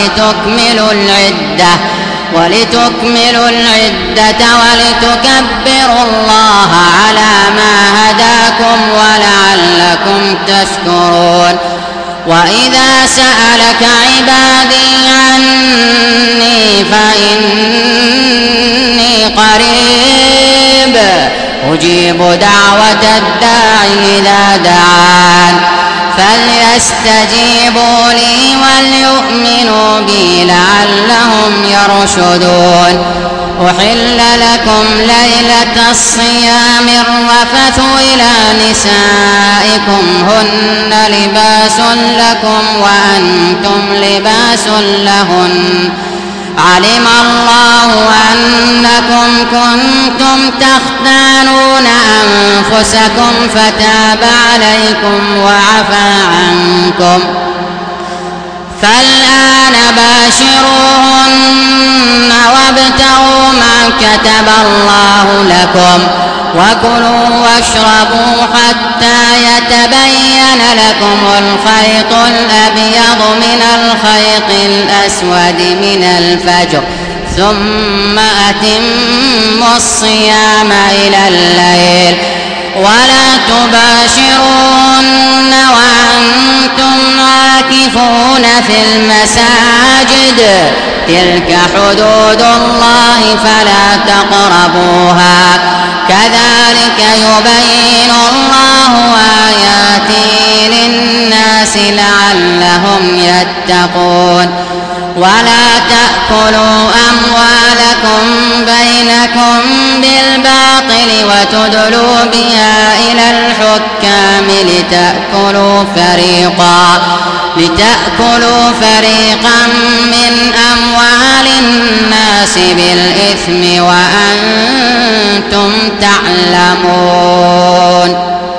ولتكملوا العدة ولتكبروا الله على ما هداكم ولعلكم تشكرون وإذا سألك عبادي عني فإني قريب أجيب دعوة الداع إذا دعان فليستجيبوا لي وليؤمنوا بي لعلهم يرشدون أحل لكم ليلة الصيام الرفث إلى نسائكم هن لباس لكم وأنتم لباس لهن علم الله أنكم كنتم تختانون أنفسكم فتاب عليكم وعفى عنكم فالآن باشروهن وابتغوا ما كتب الله لكم وكلوا واشربوا حتى يتبين لكم الخيط الأبيض من الخيط الأسود من الفجر ثم أتموا الصيام إلى الليل ولا تباشرون وأنتم عاكفون في المساجد تلك حدود الله فلا تقربوها كذلك يبين الله آياته للناس لعلهم يتقون ولا تأكلوا أموالكم بينكم بالباطل وتدلوا بها إلى الحكام لتأكلوا فريقا من أموال الناس بالإثم وأنتم تعلمون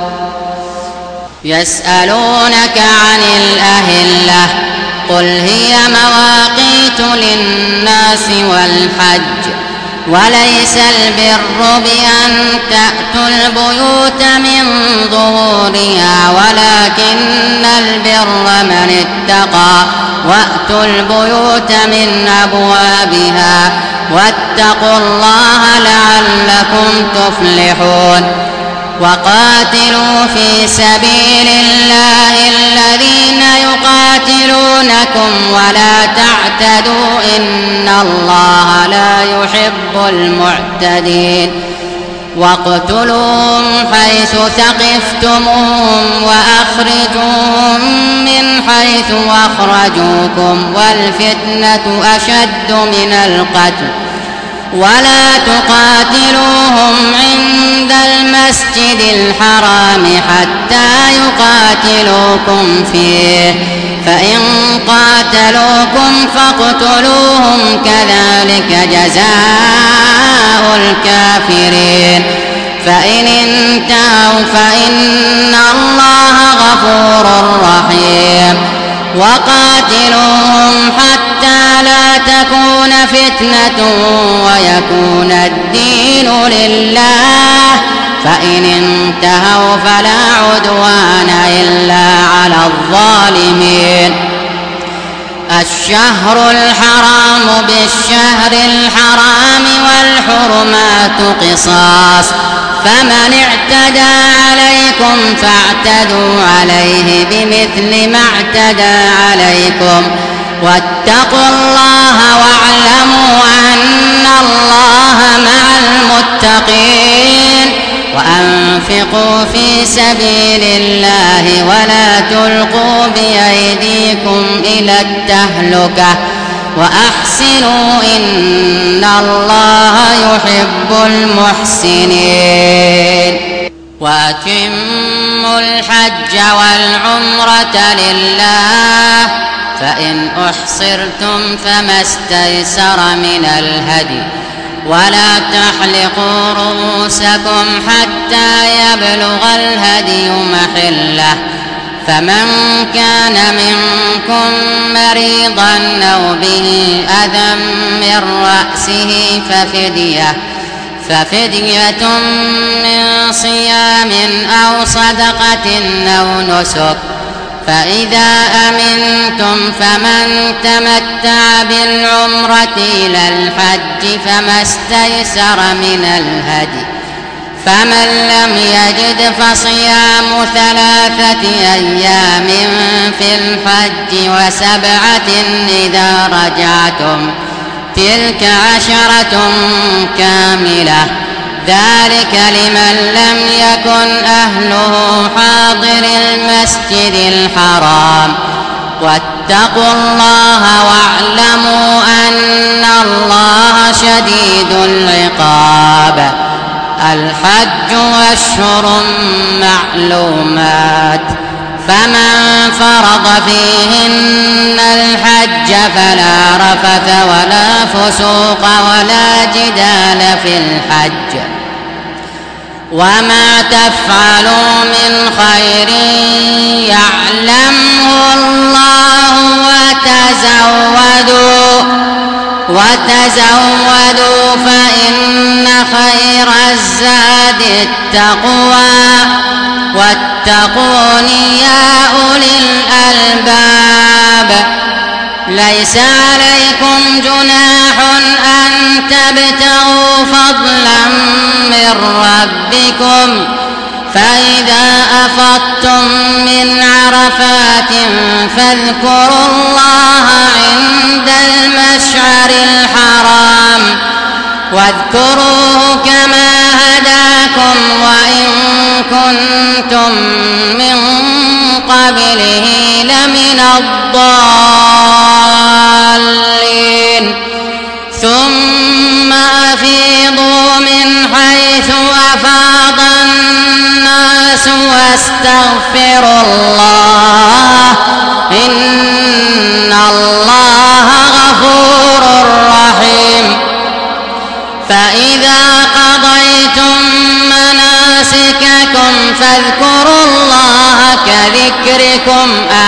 يسألونك عن الأهلة قل هي مواقيت للناس والحج وليس البر بأن تأتوا البيوت من ظهورها ولكن البر من اتقى وأتوا البيوت من أبوابها واتقوا الله لعلكم تفلحون وقاتلوا في سبيل الله الذين يقاتلونكم ولا تعتدوا إن الله لا يحب المعتدين واقتلوهم حيث ثقفتموهم وأخرجوهم من حيث أخرجوكم والفتنة أشد من القتل ولا تقاتلوهم عند المسجد الحرام حتى يقاتلوكم فيه فإن قاتلوكم فاقتلوهم كذلك جزاء الكافرين فإن انتهوا فإن الله غفور رحيم وقاتلوهم حتى لا تكون فتنة ويكون الدين لله فإن انتهوا فلا عدوان إلا على الظالمين الشهر الحرام بالشهر الحرام والحرمات قصاص فمن اعتدى عليكم فاعتدوا عليه بمثل ما اعتدى عليكم واتقوا الله واعلموا أن الله مع المتقين وأنفقوا في سبيل الله ولا تلقوا بأيديكم إلى التهلكة وأحسنوا إن الله يحب المحسنين وأتموا الحج والعمرة لله فإن أحصرتم فما استيسر من الهدي ولا تحلقوا رؤوسكم حتى يبلغ الهدي محله فمن كان منكم مريضا أو به أذى من رأسه ففدية من صيام أو صدقة أو نسك. فإذا أمنتم فمن تمتع بالعمرة إلى الحج فما استيسر من الهدي، فمن لم يجد فصيام 3 أيام في الحج و7 إذا رجعتم، تلك 10 كاملة، ذلك لمن لم يكن أهله حاضر المسجد الحرام. واتقوا الله واعلموا أن الله شديد العقاب. الحج أشهر معلومات، فمن فرض فيهن الحج فلا رفث ولا فسوق ولا جدال في الحج. وما تفعلوا من خير يعلمه الله وتزودوا فإن خير الزاد التقوى واتقون يا أولي الألباب. ليس عليكم جناح أن تبتغوا فضلا من ربكم، فإذا أفضتم من عرفات فاذكروا الله عند المشعر الحرام، واذكروه كما هداكم وإن كنتم من قبله لمن الضالين. ثم أفيضوا من حيث أفاض الناس واستغفروا الله إن الله غفور رحيم. فإذا قضيتم مناسككم فاذكروا الله كذكركم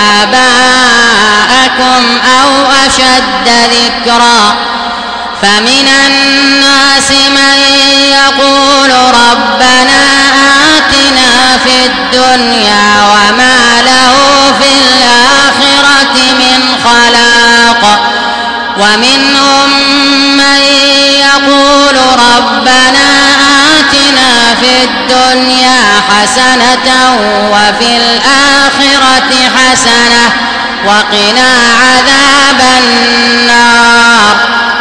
آباءكم أو أشد ذكرا. فمن الناس من يقول ربنا آتنا في الدنيا وما له في الآخرة من خلاق، ومنهم من يقول ربنا آتنا في الدنيا حسنة وفي الآخرة حسنة وقنا عذاب النار.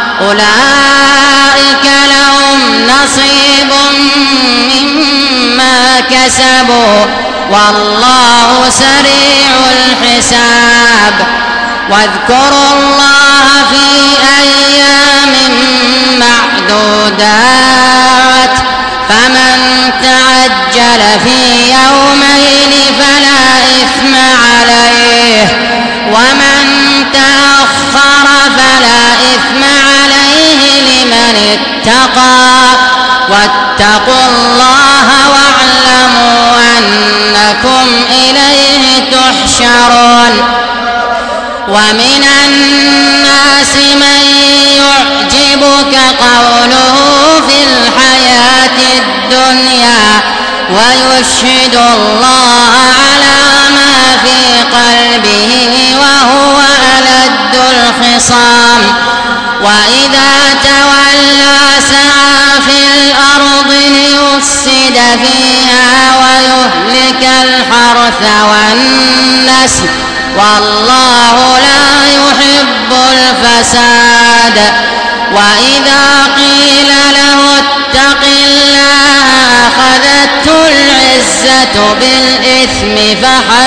أولئك لهم نصيب مما كسبوا والله سريع الحساب. واذكروا الله في أيام معدودات، فمن تعجل في يومين فلا إثم عليه، ومن تأخر فلا إثم عليه لمن اتقى. واتقوا الله واعلموا أنكم إليه تحشرون. ومن الناس من يعجبك قوله في الحياة الدنيا ويشهد الله على ما في قلبه وهو ألد الخصام. وإذا تولى سعى في الأرض ليفسد فيها ويهلك الحرث والنسل والله لا يحب الفساد. وإذا قيل له اتق الله أخذته العزة بالإثم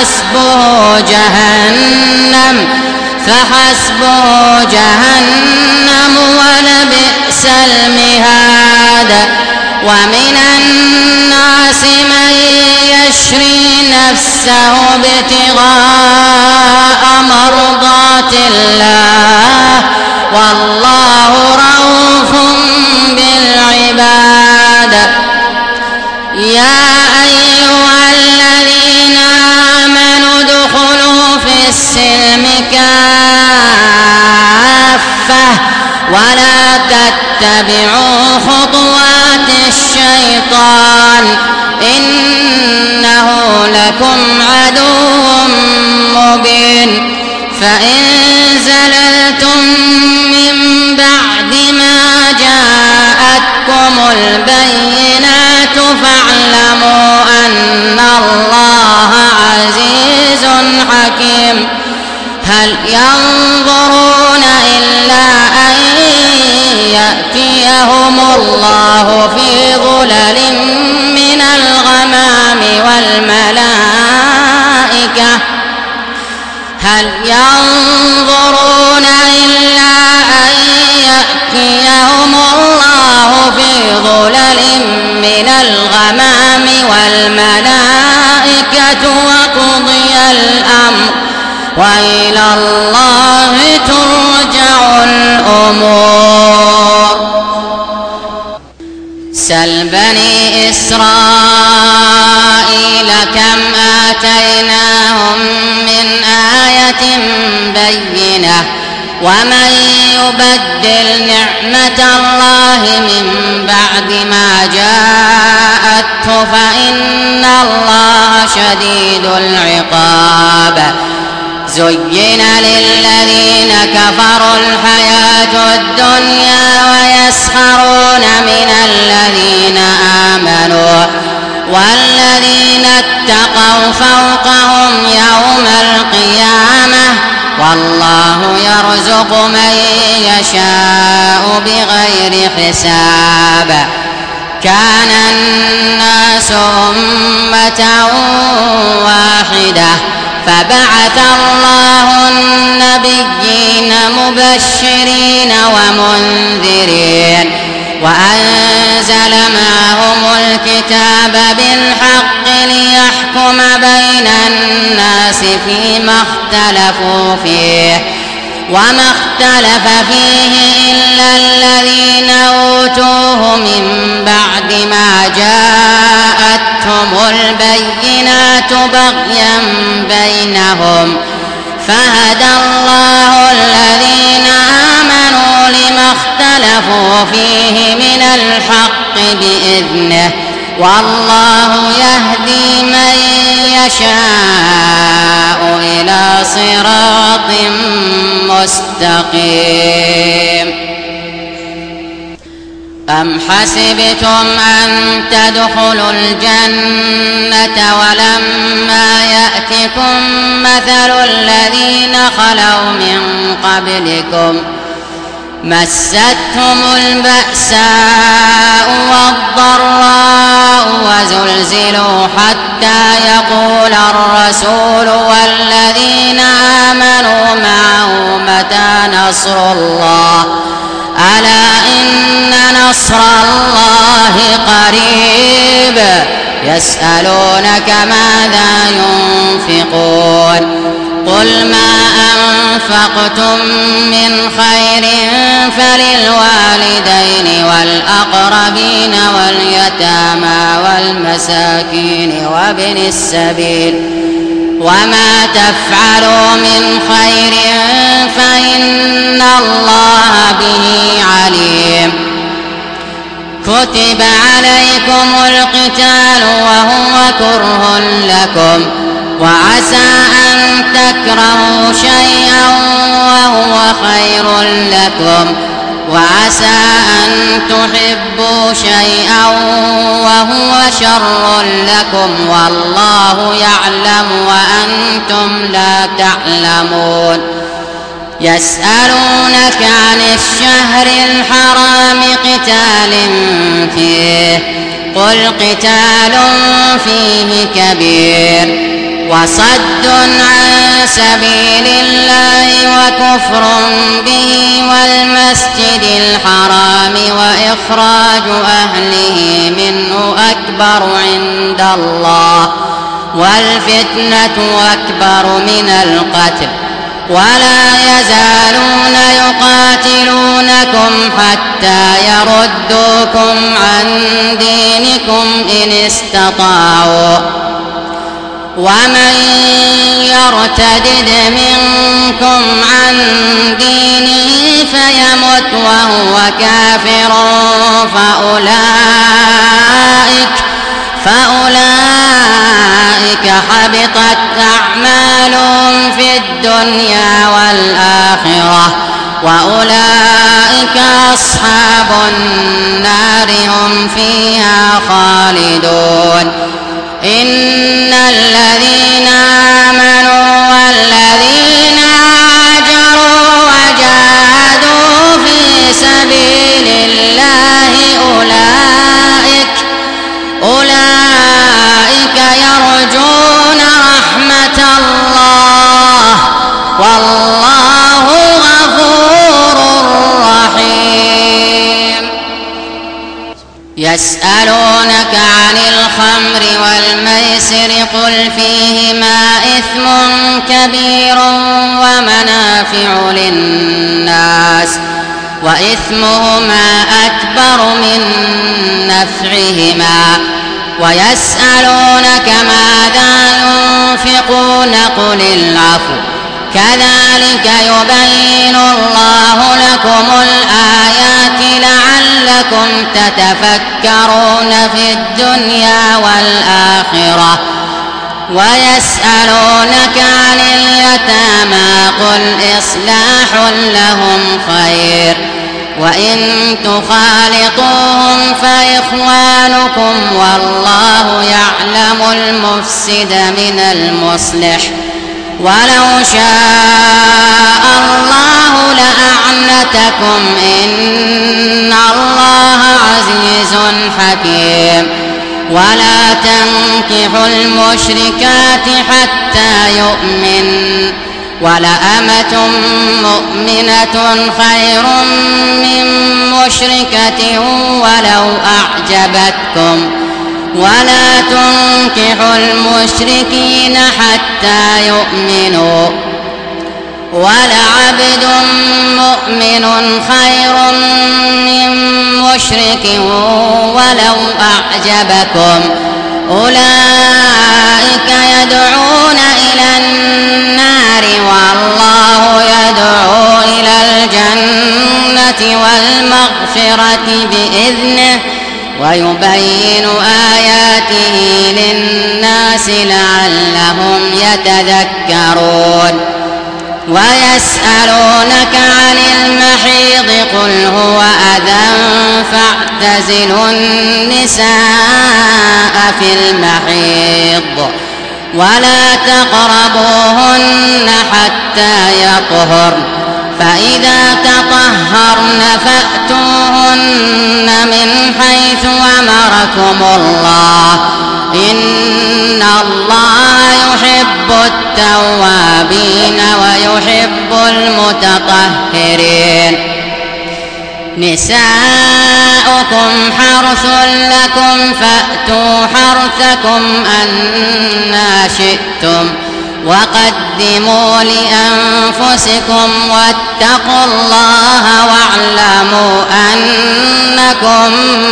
فحسبه جهنم ولبئس المهاد. ومن الناس من يشري نفسه ابتغاء مرضات الله والله رؤوف بالعباد. يا أيها الذين آمنوا ادخلوا في السلم كافة ولا تتبعوا خطوات الشيطان إنه لكم عدو مبين فإن زللتم من بعد ما جاءتكم البينات فاعلموا أن الله عزيز حكيم هل ينظرون إلا أن يأتيهم الله في ظلل من الغمام والملائكة هل ينظرون إلا أن يأتيهم الله في ظلل من الغمام والملائكة وقضي الأمر وإلى الله ترجع الأمور سل بني إسرائيل كم آتيناهم من آية بينة ومن يبدل نعمة الله من بعد ما جاءته فإن الله شديد العقاب زين للذين كفروا الحياة الدنيا ويسخرون من الذين آمنوا والذين اتقوا فوقهم يوم القيامة والله يرزق من يشاء بغير حساب كان الناس أمة واحدة فبعث الله النبيين مبشرين ومنذرين وأنزل معهم الكتاب بالحق ليحكم بين الناس فيما اختلفوا فيه وما اختلف فيه إلا الذين أوتوه من بعد ما جاءتهم البينات بغيا بينهم فهدى الله الذين آمنوا لما اختلفوا فيه من الحق بإذنه والله يهدي من يشاء إلى صراط مستقيم أم حسبتم أن تدخلوا الجنة ولما يأتكم مثل الذين خلوا من قبلكم مستهم البأساء والضراء وزلزلوا حتى يقول الرسول والذين آمنوا معه متى نصر الله ألا إن نصر الله قريب يسألونك ماذا ينفقون قل ما أنفقتم من خير فللوالدين والأقربين واليتامى والمساكين وابن السبيل وما تفعلوا من خير فإن الله به عليم كتب عليكم القتال وهو كره لكم وعسى أن تكرهوا شيئا وهو خير لكم وعسى أن تحبوا شيئا وهو شر لكم والله يعلم وأنتم لا تعلمون يسألونك عن الشهر الحرام قتال فيه قل قتال فيه كبير وصد عن سبيل الله وكفر به والمسجد الحرام وإخراج أهله منه أكبر عند الله والفتنة أكبر من القتل ولا يزالون يقاتلونكم حتى يردوكم عن دينكم إن استطاعوا ومن يرتدد منكم عن دينه فيمت وهو كافر فأولئك حبطت أعمالهم في الدنيا والآخرة وأولئك أصحاب النار هم فيها خالدون إن الذين آمنوا والذين هاجروا وجاهدوا في سبيل الله أولئك يرجون رحمة الله والله غفور رحيم. يسألونك عن الخمر والميسر قل فيهما إثم كبير ومنافع للناس وإثمهما أكبر من نفعهما ويسألونك ماذا ينفقون قل العفو كذلك يبين الله لكم الآيات لعلكم تتفكرون في الدنيا والآخرة ويسألونك عن اليتامى قل إصلاح لهم خير وإن تخالطوهم فإخوانكم والله يعلم المفسد من المصلح ولو شاء الله لأعنتكم إن الله عزيز حكيم. ولا تنكحوا المشركات حتى يؤمن ولأمة مؤمنة خير من مشركة ولو أعجبتكم ولا تنكحوا المشركين حتى يؤمنوا ولعبد مؤمن خير من مشرك ولو أعجبكم أولئك يدعون إلى النار والله يدعو إلى الجنة والمغفرة بإذنه ويبين آياته للناس لعلهم يتذكرون. ويسألونك عن المحيض قل هو أذى فاعتزلوا النساء في المحيض ولا تقربوهن حتى يطهرن فإذا تطهرن فأتوهن من حيث أمركم الله إن الله يحب التوابين ويحب المتطهرين. نساؤكم حرث لكم فأتوا حرثكم أنى شئتم وقدموا لأنفسكم واتقوا الله واعلموا أنكم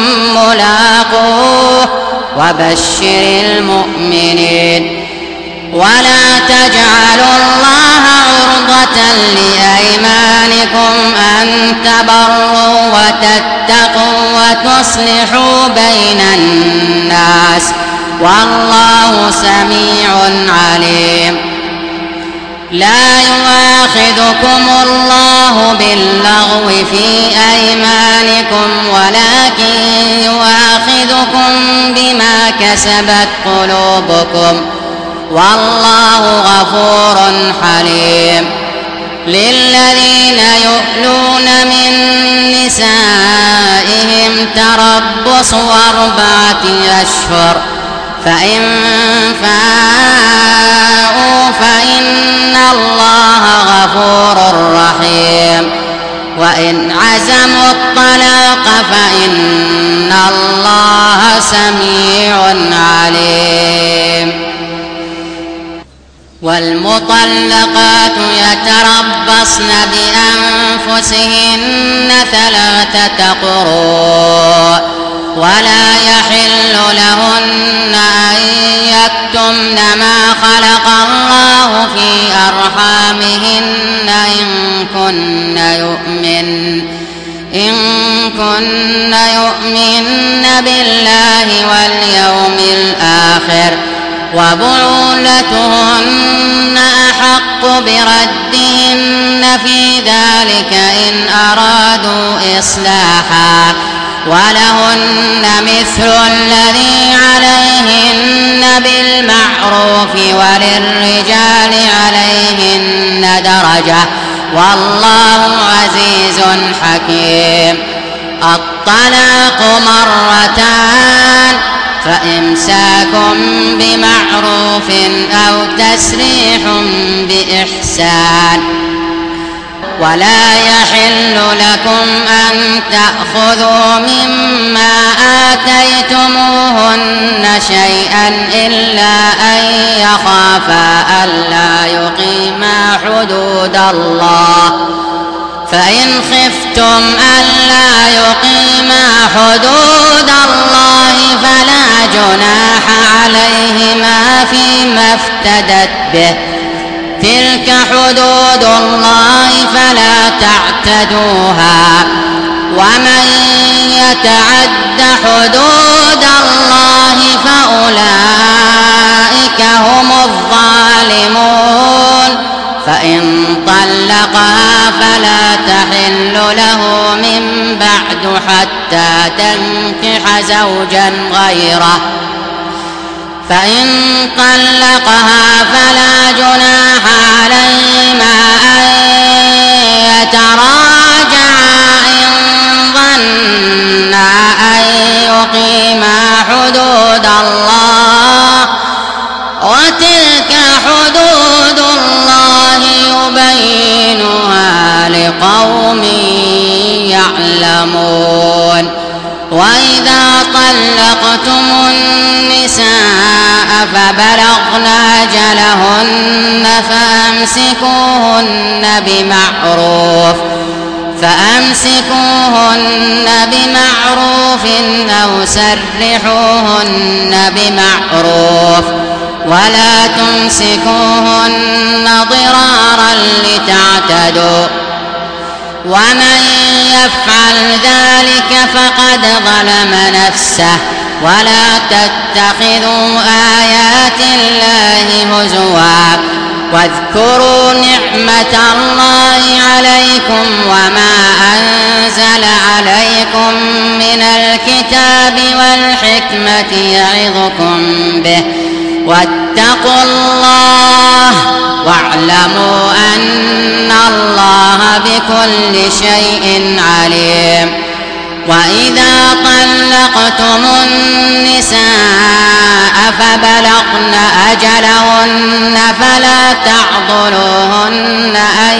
ملاقوه وبشر المؤمنين. ولا تجعلوا الله عرضة لأيمانكم أن تبروا وتتقوا وتصلحوا بين الناس والله سميع عليم. لا يؤاخذكم الله باللغو في أيمانكم ولكن يؤاخذكم بما كسبت قلوبكم والله غفور حليم. للذين يؤلون من نسائهم تربص 4 أشهر فإن فاءوا فإن الله غفور رحيم وإن عزموا الطلاق فإن الله سميع عليم. والمطلقات يتربصن بأنفسهن 3 قروء ولا يحل لهن أن يكتمن ما خلق الله في أرحامهن إن كن يؤمن بالله واليوم الآخر وبعولتهن أحق بردهن في ذلك إن أرادوا إصلاحا ولهن مثل الذي عليهن بالمعروف وللرجال عليهن درجة والله عزيز حكيم. الطلاق مرتان فإمساك بمعروف أو تسريح بإحسان. ولا يحل لكم أن تأخذوا مما آتيتموهن شيئا إلا أن يخافا ألا يقيما حدود الله فإن خفتم ألا يقيما حدود الله فلا جناح عليهما فيما افتدت به تلك حدود الله فلا تعتدوها ومن يتعد حدود الله فأولئك هم الظالمون. فإن طلقها فلا تحل له من بعد حتى تنكح زوجا غيره فإن طلقها فلا جناح عليهما أن يتراجعا إن ظنا أن يقيما حدود الله وتلك حدود الله يبينها لقوم يعلمون. وإذا طلقتم النساء فبلغن أجلهن فأمسكوهن بمعروف أو سرحوهن بمعروف ولا تمسكوهن ضرارا لتعتدوا ومن يفعل ذلك فقد ظلم نفسه. ولا تتخذوا آيات الله هزوا واذكروا نعمة الله عليكم وما أنزل عليكم من الكتاب والحكمة يعظكم به واتقوا الله واعلموا أن الله بكل شيء عليم. وإذا طلقتم النساء فبلغن أجلهن فلا تعضلوهن أن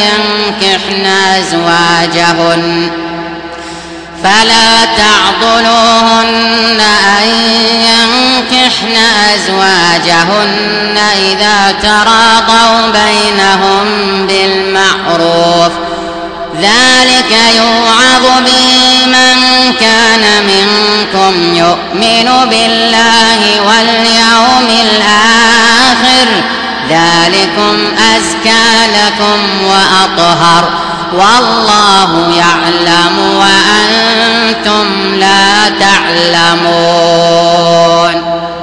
ينكحن أزواجهن إذا تراضوا بينهم بالمعروف ذلك يوعظ به من كان منكم يؤمن بالله واليوم الآخر ذلكم أزكى لكم وأطهر والله يعلم وأنتم لا تعلمون.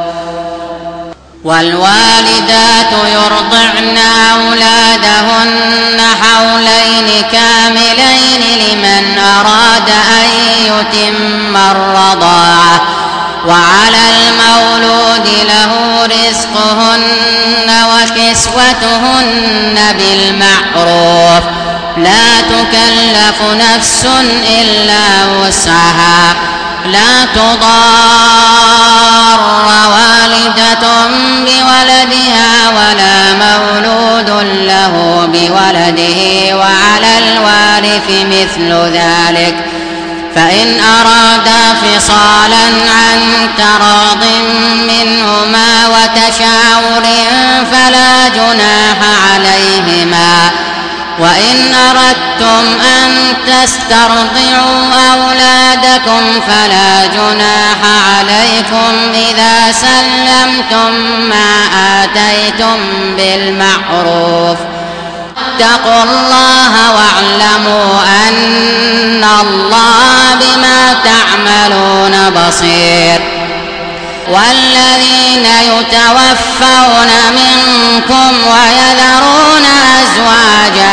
والوالدات يرضعن أولادهن حولين كاملين لمن أراد أن يتم الرضاعة وعلى المولود له رزقهن وكسوتهن بالمعروف لا تكلف نفس إلا وسعها لا تضار والدة بولدها ولا مولود له بولده وعلى الوارث مثل ذلك فإن أرادا فصالا عن تراض منهما وتشاور فلا جناح عليهما. وإن أردتم أن تسترضعوا أولادكم فلا جناح عليكم إذا سلمتم ما آتيتم بالمعروف اتقوا الله واعلموا أن الله بما تعملون بصير. والذين يتوفون منكم ويذرون أزواجا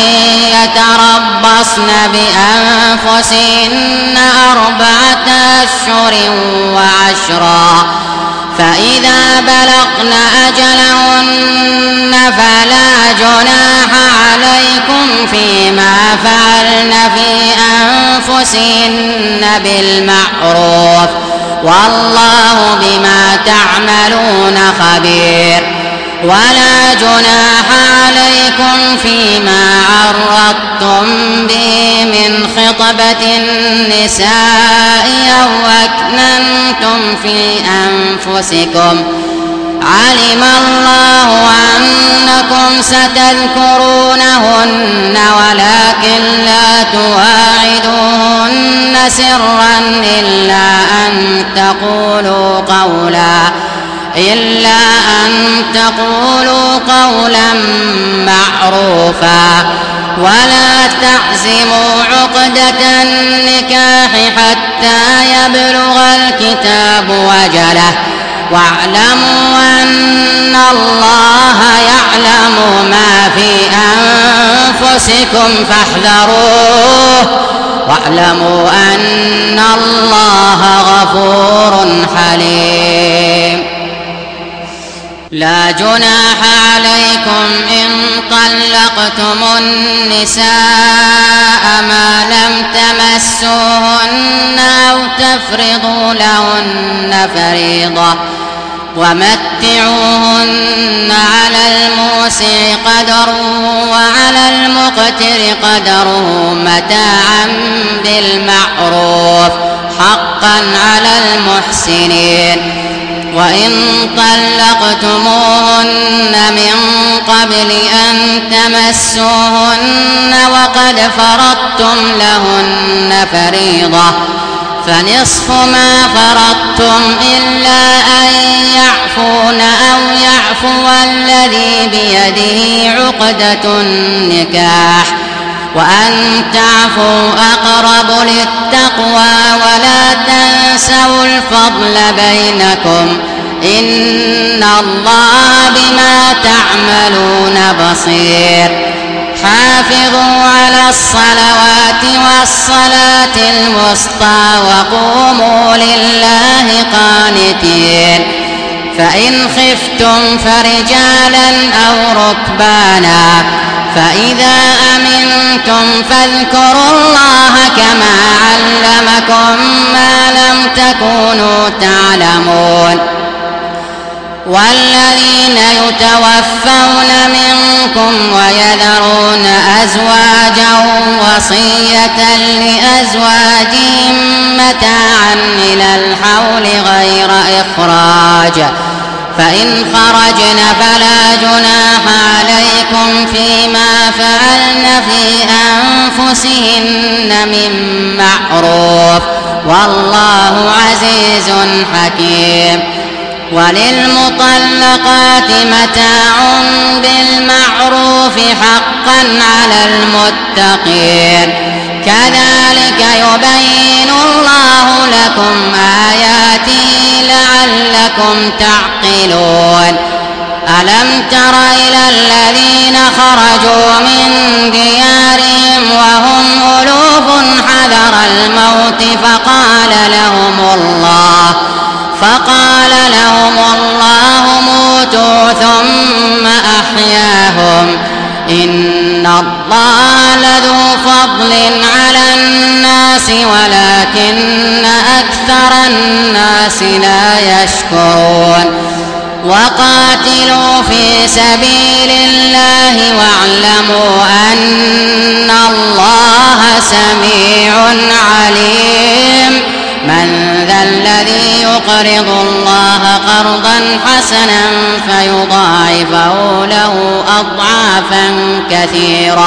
يتربصن بأنفسهن 4 أشهر وعشرا فإذا بلغن أجلهن فلا جناح عليكم فيما فعلن في أنفسهن بالمعروف والله بما تعملون خبير ولا جناح عليكم فيما عرضتم به من خطبة النساء أو أكننتم في أنفسكم علم الله أنكم ستذكرونهن ولكن لا تواعدوهن سرا إلا أن تقولوا قولا معروفا ولا تعزموا عقدة النكاح حتى يبلغ الكتاب وجله واعلموا أن الله يعلم ما في أنفسكم فاحذروه واعلموا أن الله غفور حليم لا جناح عليكم إن طلقتم النساء ما لم تمسوهن أو تفرضوا لهن فريضة ومتعوهن على الموسع قدره وعلى المقتر قدره متاعا بالمعروف حقا على المحسنين وإن طلقتموهن من قبل أن تمسوهن وقد فرضتم لهن فريضة فنصف ما فرضتم إلا أن يعفون أو يعفو الذي بيده عقدة النكاح وأن تعفوا أقرب للتقوى ولا تنسوا الفضل بينكم إن الله بما تعملون بصير حافظوا على الصلوات والصلاة الوسطى وقوموا لله قانتين فإن خفتم فرجالا أو ركبانا فإذا أمنتم فاذكروا الله كما علمكم ما لم تكونوا تعلمون والذين يتوفون منكم ويذرون أزواجا وصية لأزواجهم متاعا إلى الحول غير إخراج فإن خرجن فلا جناح عليكم فيما فعلن في أنفسهن من معروف والله عزيز حكيم وللمطلقات متاع بالمعروف حقا على المتقين كذلك يبين الله لكم آياته لعلكم تعقلون ألم تر إلى الذين خرجوا من ديارهم وهم ألوف حذر الموت فقال لهم الله موتوا ثم أحياهم إن الله لذو فضل على الناس ولكن أكثر الناس لا يشكرون وقاتلوا في سبيل الله واعلموا أن الله سميع عليم من ذا الذي يقرض الله قرضا حسنا فيضاعفه له أضعافا كثيرة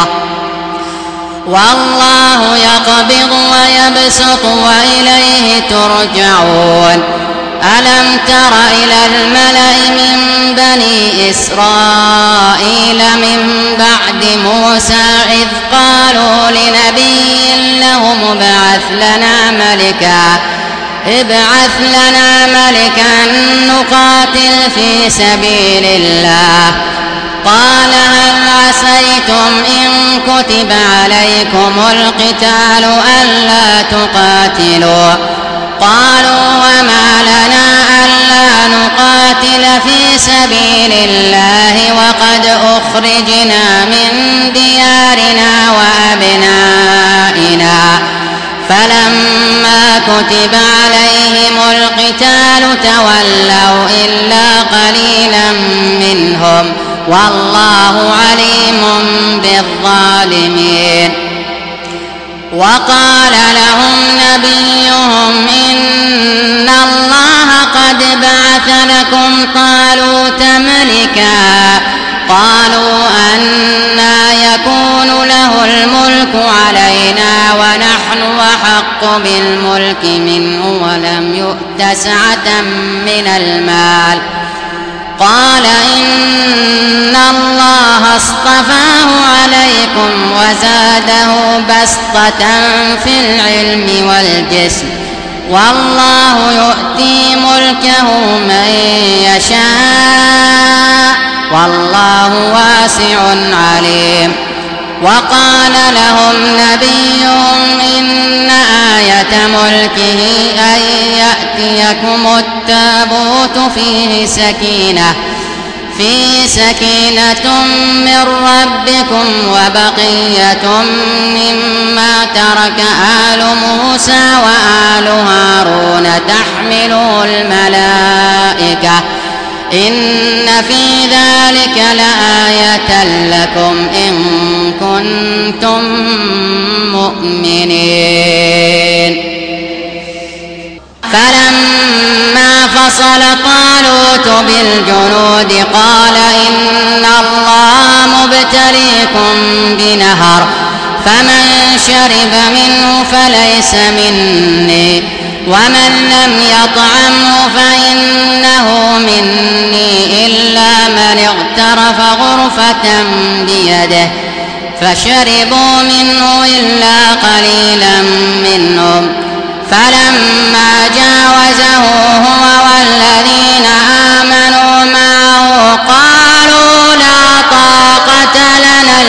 والله يقبض ويبسط وإليه ترجعون ألم تر إلى الملأ من بني إسرائيل من بعد موسى إذ قالوا لنبي له ابعث لنا ملكا ابعث لنا ملكا نقاتل في سبيل الله. قال هل عسيتم إن كتب عليكم القتال ألا تقاتلوا؟ قالوا وما لنا ألا نقاتل في سبيل الله وقد أخرجنا من ديارنا وأبنائنا. فلما كتب عليهم القتال تولوا إلا قليلا منهم والله عليم بالظالمين. وقال لهم نبيهم إن الله قد بعث لكم طالوت ملكا. قالوا أنى يكون له الملك علينا ونحن أحق بالملك منه ولم يؤت سعة من المال. قال إن الله اصطفاه عليكم وزاده بسطة في العلم والجسم والله يؤتي ملكه من يشاء والله واسع عليم. وقال لهم نبيهم إن آية ملكه أن يأتيكم التابوت فيه سكينة من ربكم وبقية مما ترك آل موسى وآل هارون تحمله الملائكة إن في ذلك لآية لكم إن كنتم مؤمنين. فلما فصل طالوت بالجنود قال إن الله مبتليكم بنهر فمن شرب منه فليس مني ومن لم يطعمه فإنه مني إلا من اغترف غرفة بيده. فشربوا منه إلا قليلا منهم. فلما جاوزه هو والذين آمنوا معه قالوا لا طاقة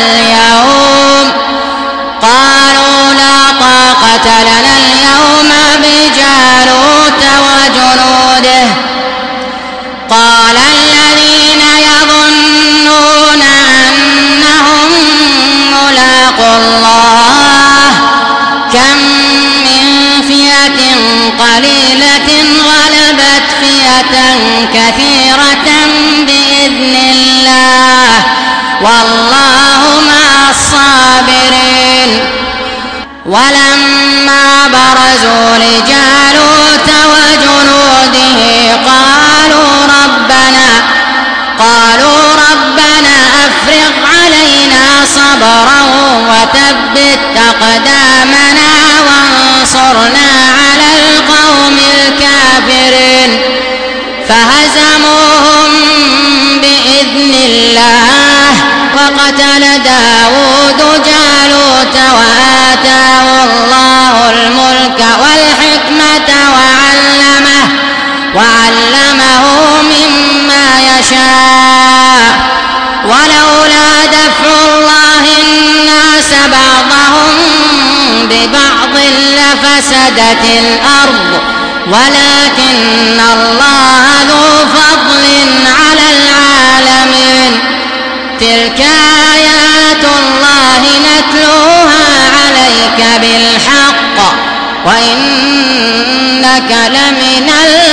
لنا اليوم بجالوت وجنوده. قال الذين يظنون أنهم ملاقو الله كم من فئة قليلة غلبت فئة كثيرة بإذن الله والله مع الصابرين. ولما برزوا لجالوت وجنوده قالوا ربنا أفرغ علينا صبرا وثبت أقدامنا وانصرنا على القوم الكافرين. فهزموهم بإذن الله وقتل داود جالوت وآتاه الله الملك والحكمة وعلمه مما يشاء. ولولا دفع الله الناس بعضهم ببعض لفسدت الأرض ولكن الله ذو فضل على العالمين. تلك آيات الله نتلوها عليك بالحق وإنك لمن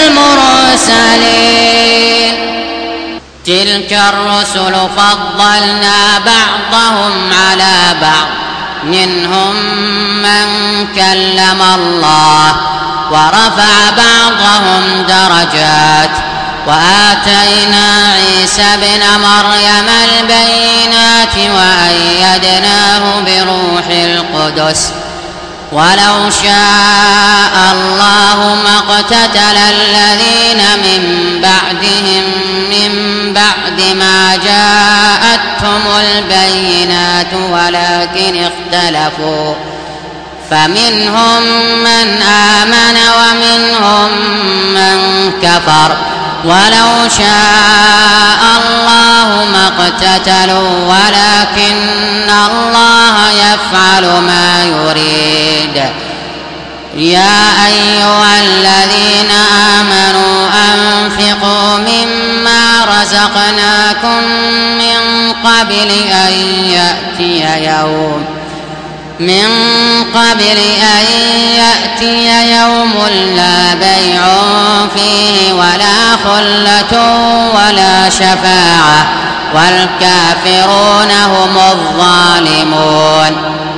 المرسلين. تلك الرسل فضلنا بعضهم على بعض منهم من كلم الله ورفع بعضهم درجات وآتينا عيسى ابن مريم البينات وأيدناه بروح القدس. ولو شاء الله ما اقتتل الذين من بعدهم من بعد ما جاءتهم البينات ولكن اختلفوا فمنهم من آمن ومنهم من كفر ولو شاء الله ما اقتتلوا ولكن الله يفعل ما يريد. يا أيها الذين آمنوا أنفقوا مما رزقناكم من قبل أن يأتي يوم لا بيع فيه ولا خلة ولا شفاعة والكافرون هم الظالمون.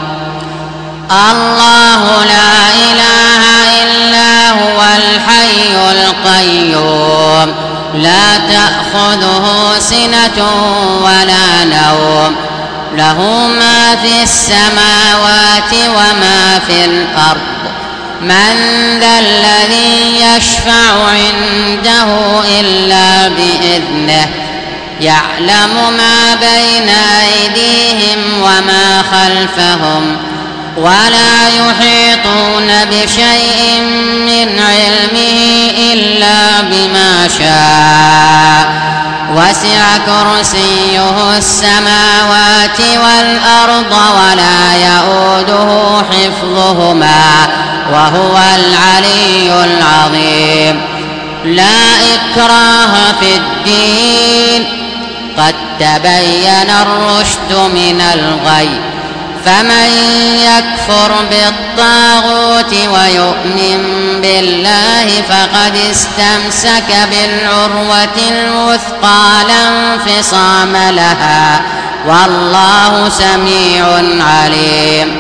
الله لا إله إلا هو الحي القيوم لا تأخذه سنة ولا نوم له ما في السماوات وما في الأرض. من ذا الذي يشفع عنده إلا بإذنه يعلم ما بين أيديهم وما خلفهم ولا يحيطون بشيء من علمه إلا بما شاء وسع كرسيه السماوات والأرض ولا يؤوده حفظهما وهو العلي العظيم. لا إكراه في الدين قد تبين الرشد من الغي فمن يكفر بالطاغوت ويؤمن بالله فقد استمسك بالعروة الوثقى لا انفصام لها والله سميع عليم.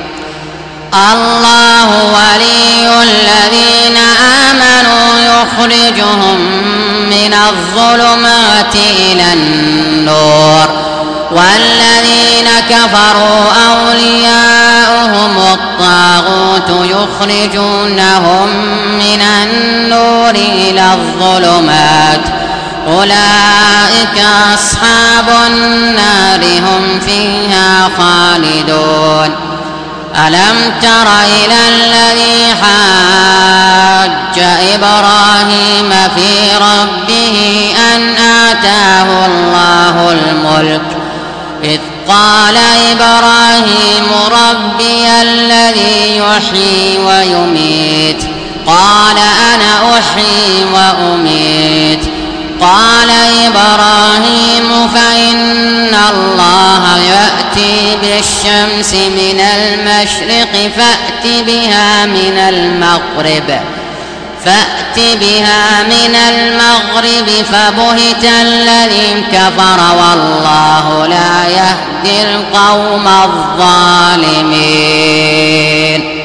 الله ولي الذين آمنوا يخرجهم من الظلمات إلى النور والذين كفروا أولياؤهم الطاغوت يخرجونهم من النور إلى الظلمات أولئك أصحاب النار هم فيها خالدون. ألم تر إلى الذي حاج إبراهيم في ربه أن آتاه الله الملك إذ قال إبراهيم ربي الذي يحيي ويميت قال أنا أحيي وأميت قال إبراهيم فإن الله يأتي بالشمس من المشرق فأت بها من المغرب فبهت الذي كفر والله لا يهدي القوم الظالمين.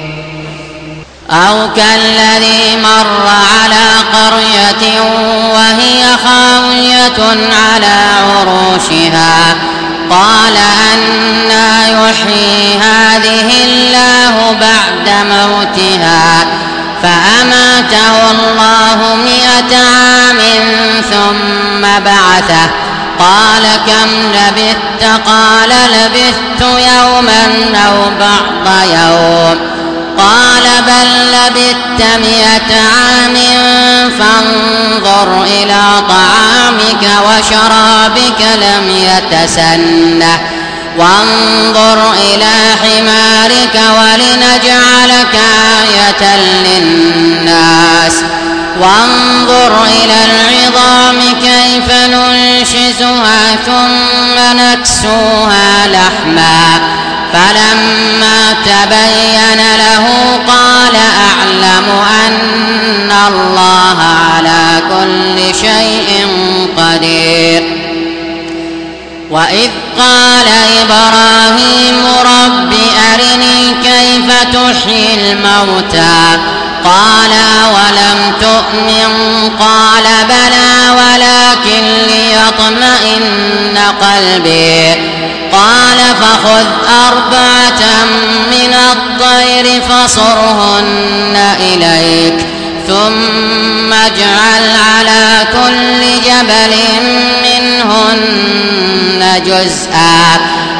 أو كالذي مر على قرية وهي خاوية على عروشها قال أنى يحيي هذه الله بعد موتها فأماته الله 100 عام ثم بعثه قال كم لبثت قال لبثت يوما أو بعض يوم قال بل لبثت 100 عام فانظر إلى طعامك وشرابك لم يتسنه وانظر إلى حمارك ولنجعلك آية للناس وانظر إلى العظام كيف ننشزها ثم نكسوها لحما فلما تبين له قال أعلم أن الله على كل شيء قدير. وإذ قال إبراهيم رب أرني كيف تحيي الموتى قال أولم تؤمن قال بلى ولكن ليطمئن قلبي قال فخذ 4 من الطير فصرهن إليك ثم اجعل على كل جبل منهن جزءا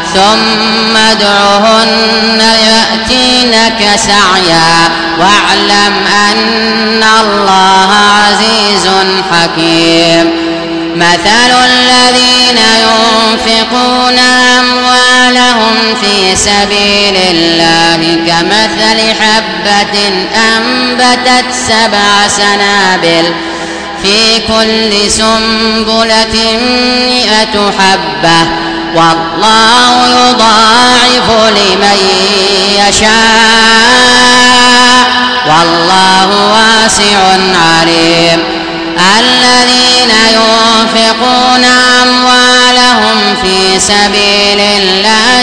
ثم ادعهن يأتينك سعيا واعلم أن الله عزيز حكيم مثل الذين ينفقون أموالهم في سبيل الله كمثل حبة أنبتت 7 سنابل في كل سنبلة 100 حبة والله يضاعف لمن يشاء والله واسع عليم الذين ينفقون أموالهم في سبيل الله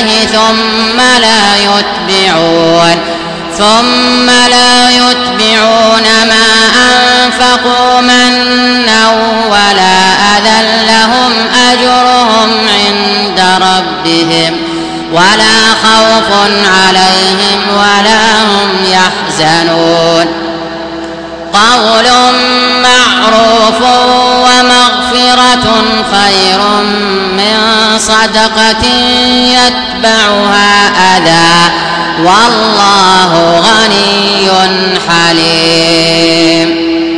ثم لا يتبعون ما أنفقوا منا ولا أذى لهم أجرهم عند ربهم ولا خوف عليهم ولا هم يحزنون قول معروف ومغفرة خير من صدقة يتبعها أذى والله غني حليم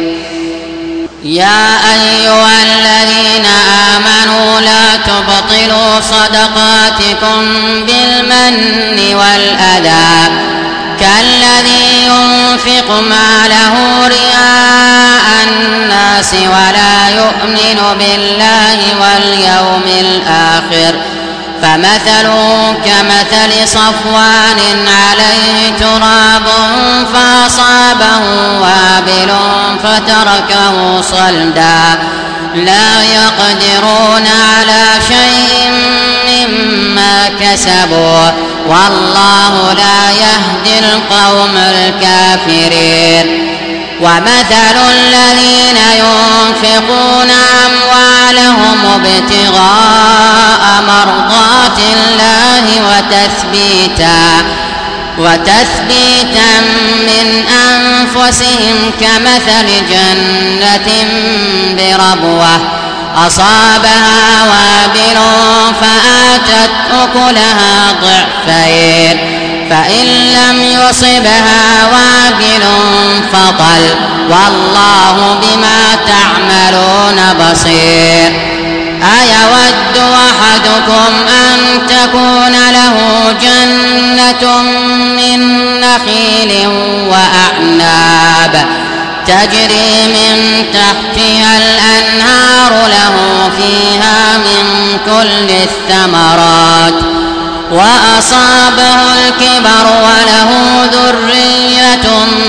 يا أيها الذين آمنوا لا تبطلوا صدقاتكم بالمن والأذى كالذي ينفق ماله رئاء الناس ولا يؤمن بالله واليوم الآخر فمثله كمثل صفوان عليه تراب فأصابه وابل فتركه صلدا لا يقدرون على شيء مما كسبوا والله لا يهدي القوم الكافرين ومثل الذين ينفقون أموالهم ابتغاء مرضات الله وتثبيتا من أنفسهم كمثل جنة بربوة أصابها وابل فآتت أكلها ضعفين فإن لم يصبها وابل فطل والله بما تعملون بصير أيود أحدكم أن تكون له جنة من نخيل وأعناب تجري من تحتها الأنهار له فيها من كل الثمرات وأصابه الكبر وله ذرية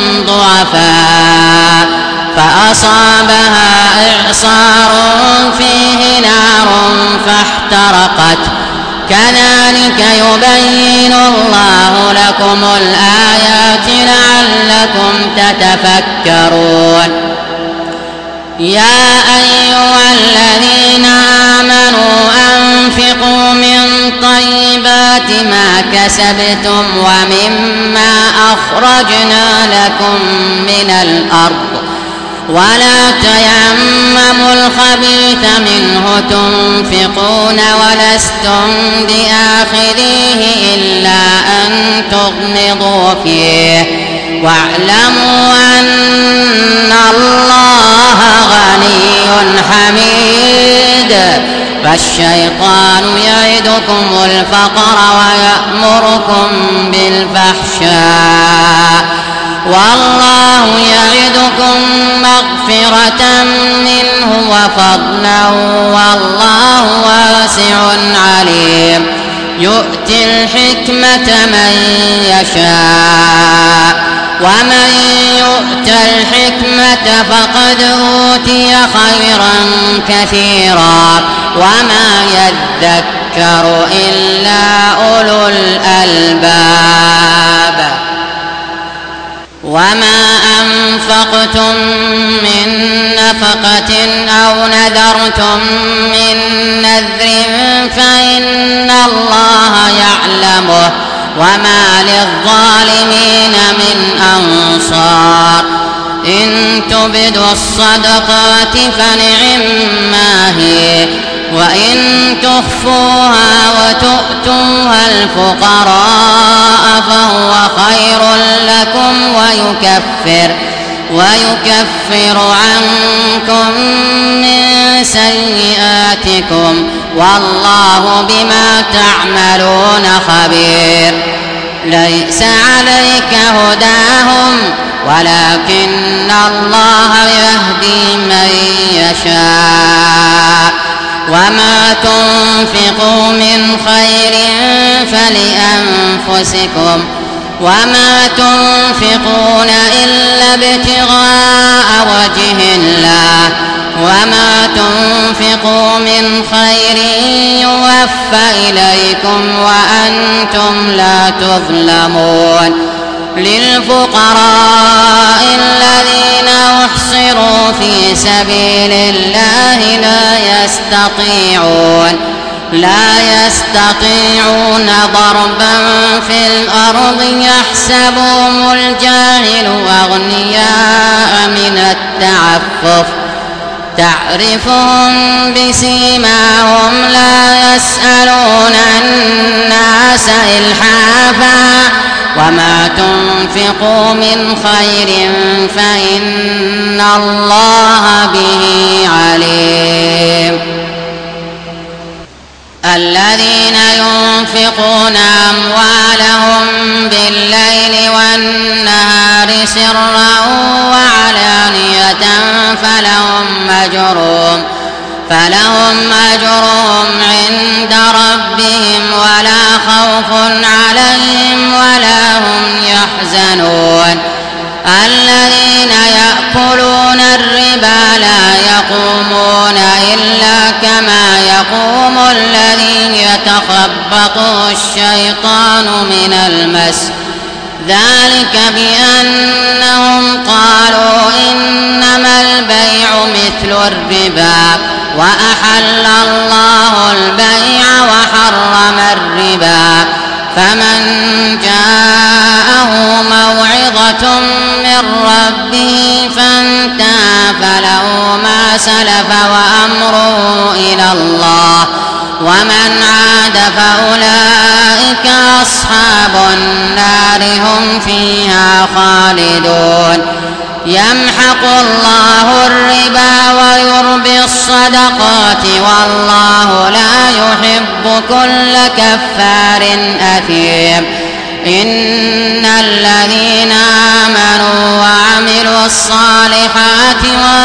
ضعفاء فأصابها إعصار فيه نار فاحترقت كذلك يبين الله لكم الآيات لعلكم تتفكرون يا أيها الذين آمنوا أنفقوا من طيبات ما كسبتم ومما أخرجنا لكم من الأرض ولا تيمموا الخبيث منه تنفقون ولستم بآخذيه إلا أن تغمضوا فيه واعلموا أن الله غني حميد فالشيطان يعدكم الفقر ويأمركم بالفحشاء والله يعدكم مغفرة منه وفضلا والله واسع عليم يؤتي الحكمة من يشاء ومن يؤت الحكمة فقد أوتي خيرا كثيرا وما يذكر إلا أولو الألباب وما أنفقتم من نفقة أو نذرتم من نذر فإن الله يعلمه وما للظالمين من أنصار إن تبدوا الصدقات فنعما هي وإن تخفوها وتؤتوها الفقراء فهو خير لكم ويكفر عنكم من سيئاتكم والله بما تعملون خبير. ليس عليك هداهم ولكن الله يهدي من يشاء وما تنفقوا من خير فلأنفسكم وما تنفقون إلا ابتغاء وجه الله وما تنفقوا من خير يوفى إليكم وأنتم لا تظلمون. للفقراء الذين أحصروا في سبيل الله لا يستطيعون ضربا في الأرض يحسبهم الجاهل أغنياء من التعفف تعرفهم بسيماهم لا يسألون الناس إلحافا وما تنفقوا من خير فإن الله به عليم. الذين ينفقون أموالهم بالليل والنهار سرا وعلانية فلهم أجرهم عند ربهم ولا خوف عليهم ولا هم يحزنون. الذين يأكلون الربا لا يقومون إلا كما يقوم الذي يتخبطه الشيطان من المس ذلك بأنهم قالوا إنما البيع مثل الربا وأحل الله البيع وحرم الربا فمن جاءه موعظة من ربه فانتهى فله ما سلف وأمره إلى الله ومن عاد فأولئك أصحاب النار هم فيها خالدون. يمحق الله الربا ويربي الصدقات والله لا يحب كل كفار أثيم. إن الذين آمنوا وعملوا الصالحات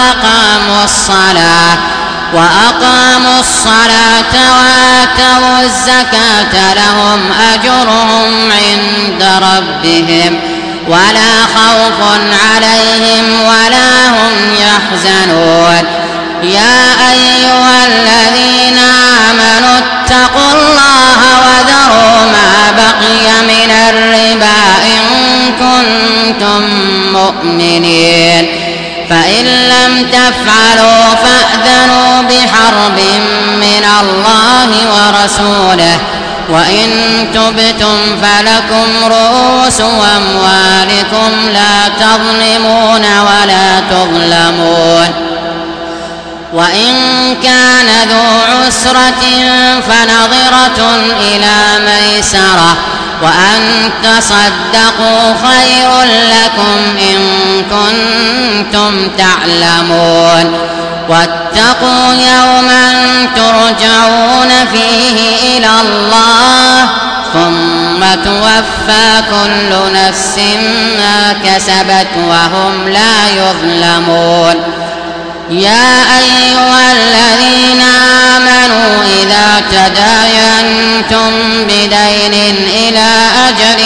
وأقاموا الصلاة وآتوا الزكاة لهم أجرهم عند ربهم ولا خوف عليهم ولا هم يحزنون. يا أيها الذين آمنوا اتقوا الله وذروا ما بقي من الربا إن كنتم مؤمنين فإن لم تفعلوا فأذنوا بحرب من الله ورسوله وإن تبتم فلكم رؤوس أموالكم لا تظلمون ولا تظلمون. وإن كان ذو عسرة فنظرة إلى ميسرة وأن تصدقوا خير لكم إن كنتم تعلمون. واتقوا يوما ترجعون فيه إلى الله ثم توفى كل نفس ما كسبت وهم لا يظلمون. يا أيها الذين آمنوا إذا تداينتم بدين إلى أجل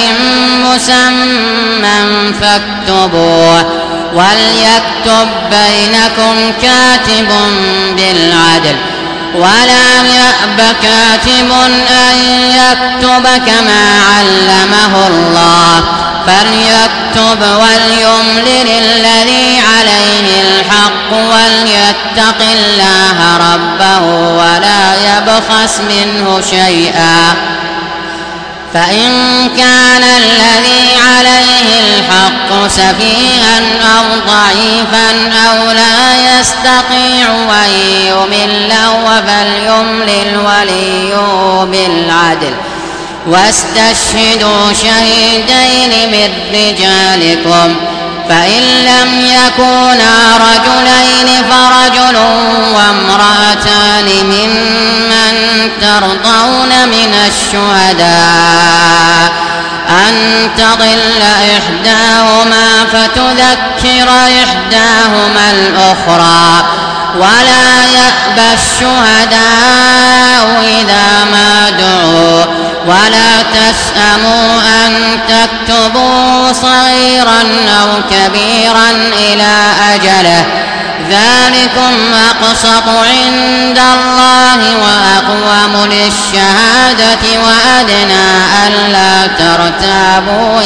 مسمى فاكتبوه وليكتب بينكم كاتب بالعدل ولا يأب كاتب أن يكتب كما علمه الله فليكتب وليملل الذي عليه الحق وليتق الله ربه ولا يبخس منه شيئا فإن كان الذي عليه الحق سفيها أو ضعيفا أو لا يستطيعوا أن يملوا فليملل ولي بالعدل واستشهدوا شهيدين من رجالكم فإن لم يكونا رجلين فرجل وامرأتان ممن ترضون من الشهداء أن تضل إحداهما فتذكر إحداهما الأخرى ولا يأبى الشهداء إذا ما دعوا ولا تسأموا أن تكتبوا صغيرا أو كبيرا إلى أجله ذلكم أقسط عند الله وأقوم للشهادة وأدنى ألا ترتابوا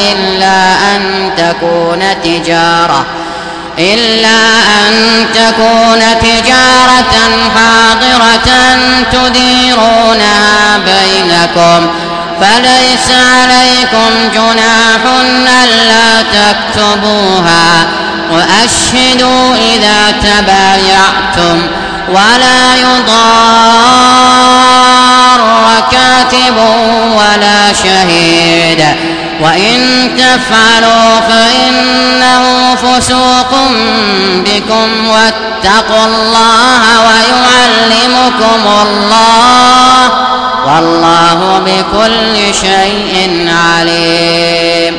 إلا أن تكون تجارة حاضرة تديرونها بينكم فليس عليكم جناح ألا تكتبوها وأشهدوا إذا تبايعتم ولا يضار كاتب ولا شهيد وإن تفعلوا فإنه فسوق بكم واتقوا الله ويعلمكم الله والله بكل شيء عليم.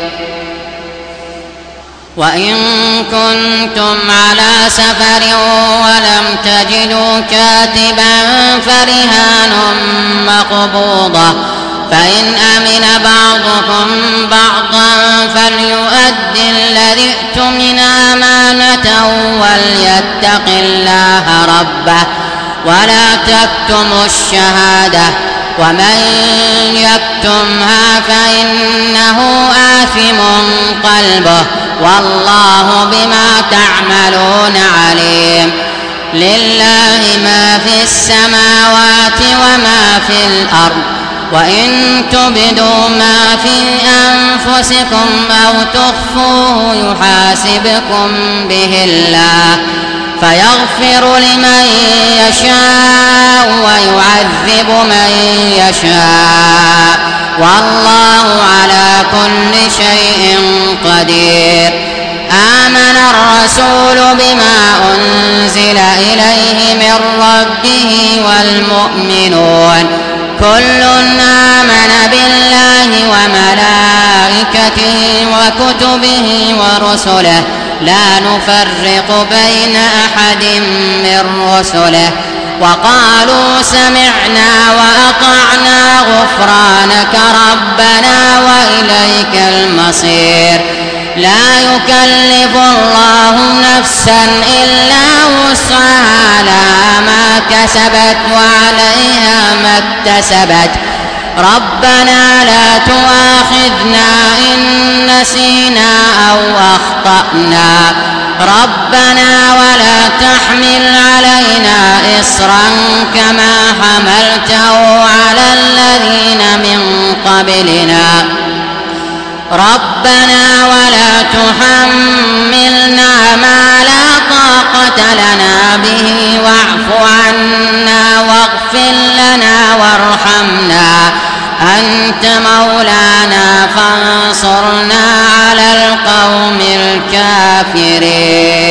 وإن كنتم على سفر ولم تجدوا كاتبا فرهان مقبوضة فإن أمن بعضكم بعضا فليؤد الذي اؤتمن أمانته وليتق الله ربه ولا تكتموا الشهادة ومن يكتمها فإنه آثم قلبه والله بما تعملون عليم. لله ما في السماوات وما في الأرض وإن تبدوا ما في أنفسكم أو تخفوه يحاسبكم به الله فيغفر لمن يشاء ويعذب من يشاء والله على كل شيء قدير. آمن الرسول بما أنزل إليه من ربه والمؤمنون كل آمن بالله وملائكته وكتبه ورسله لا نفرق بين أحد من رسله وقالوا سمعنا وأطعنا غفرانك ربنا وإليك المصير. لا يكلف الله نفسا إلا وسعها لها ما كسبت وعليها ما اكتسبت ربنا لا تؤاخذنا إن نسينا أو أخطأنا ربنا ولا تحمل علينا إصرا كما حملته على الذين من قبلنا ربنا ولا تحملنا ما لا طاقة لنا به واعف عنا واغفر لنا وارحمنا أنت مولانا فانصرنا على القوم الكافرين.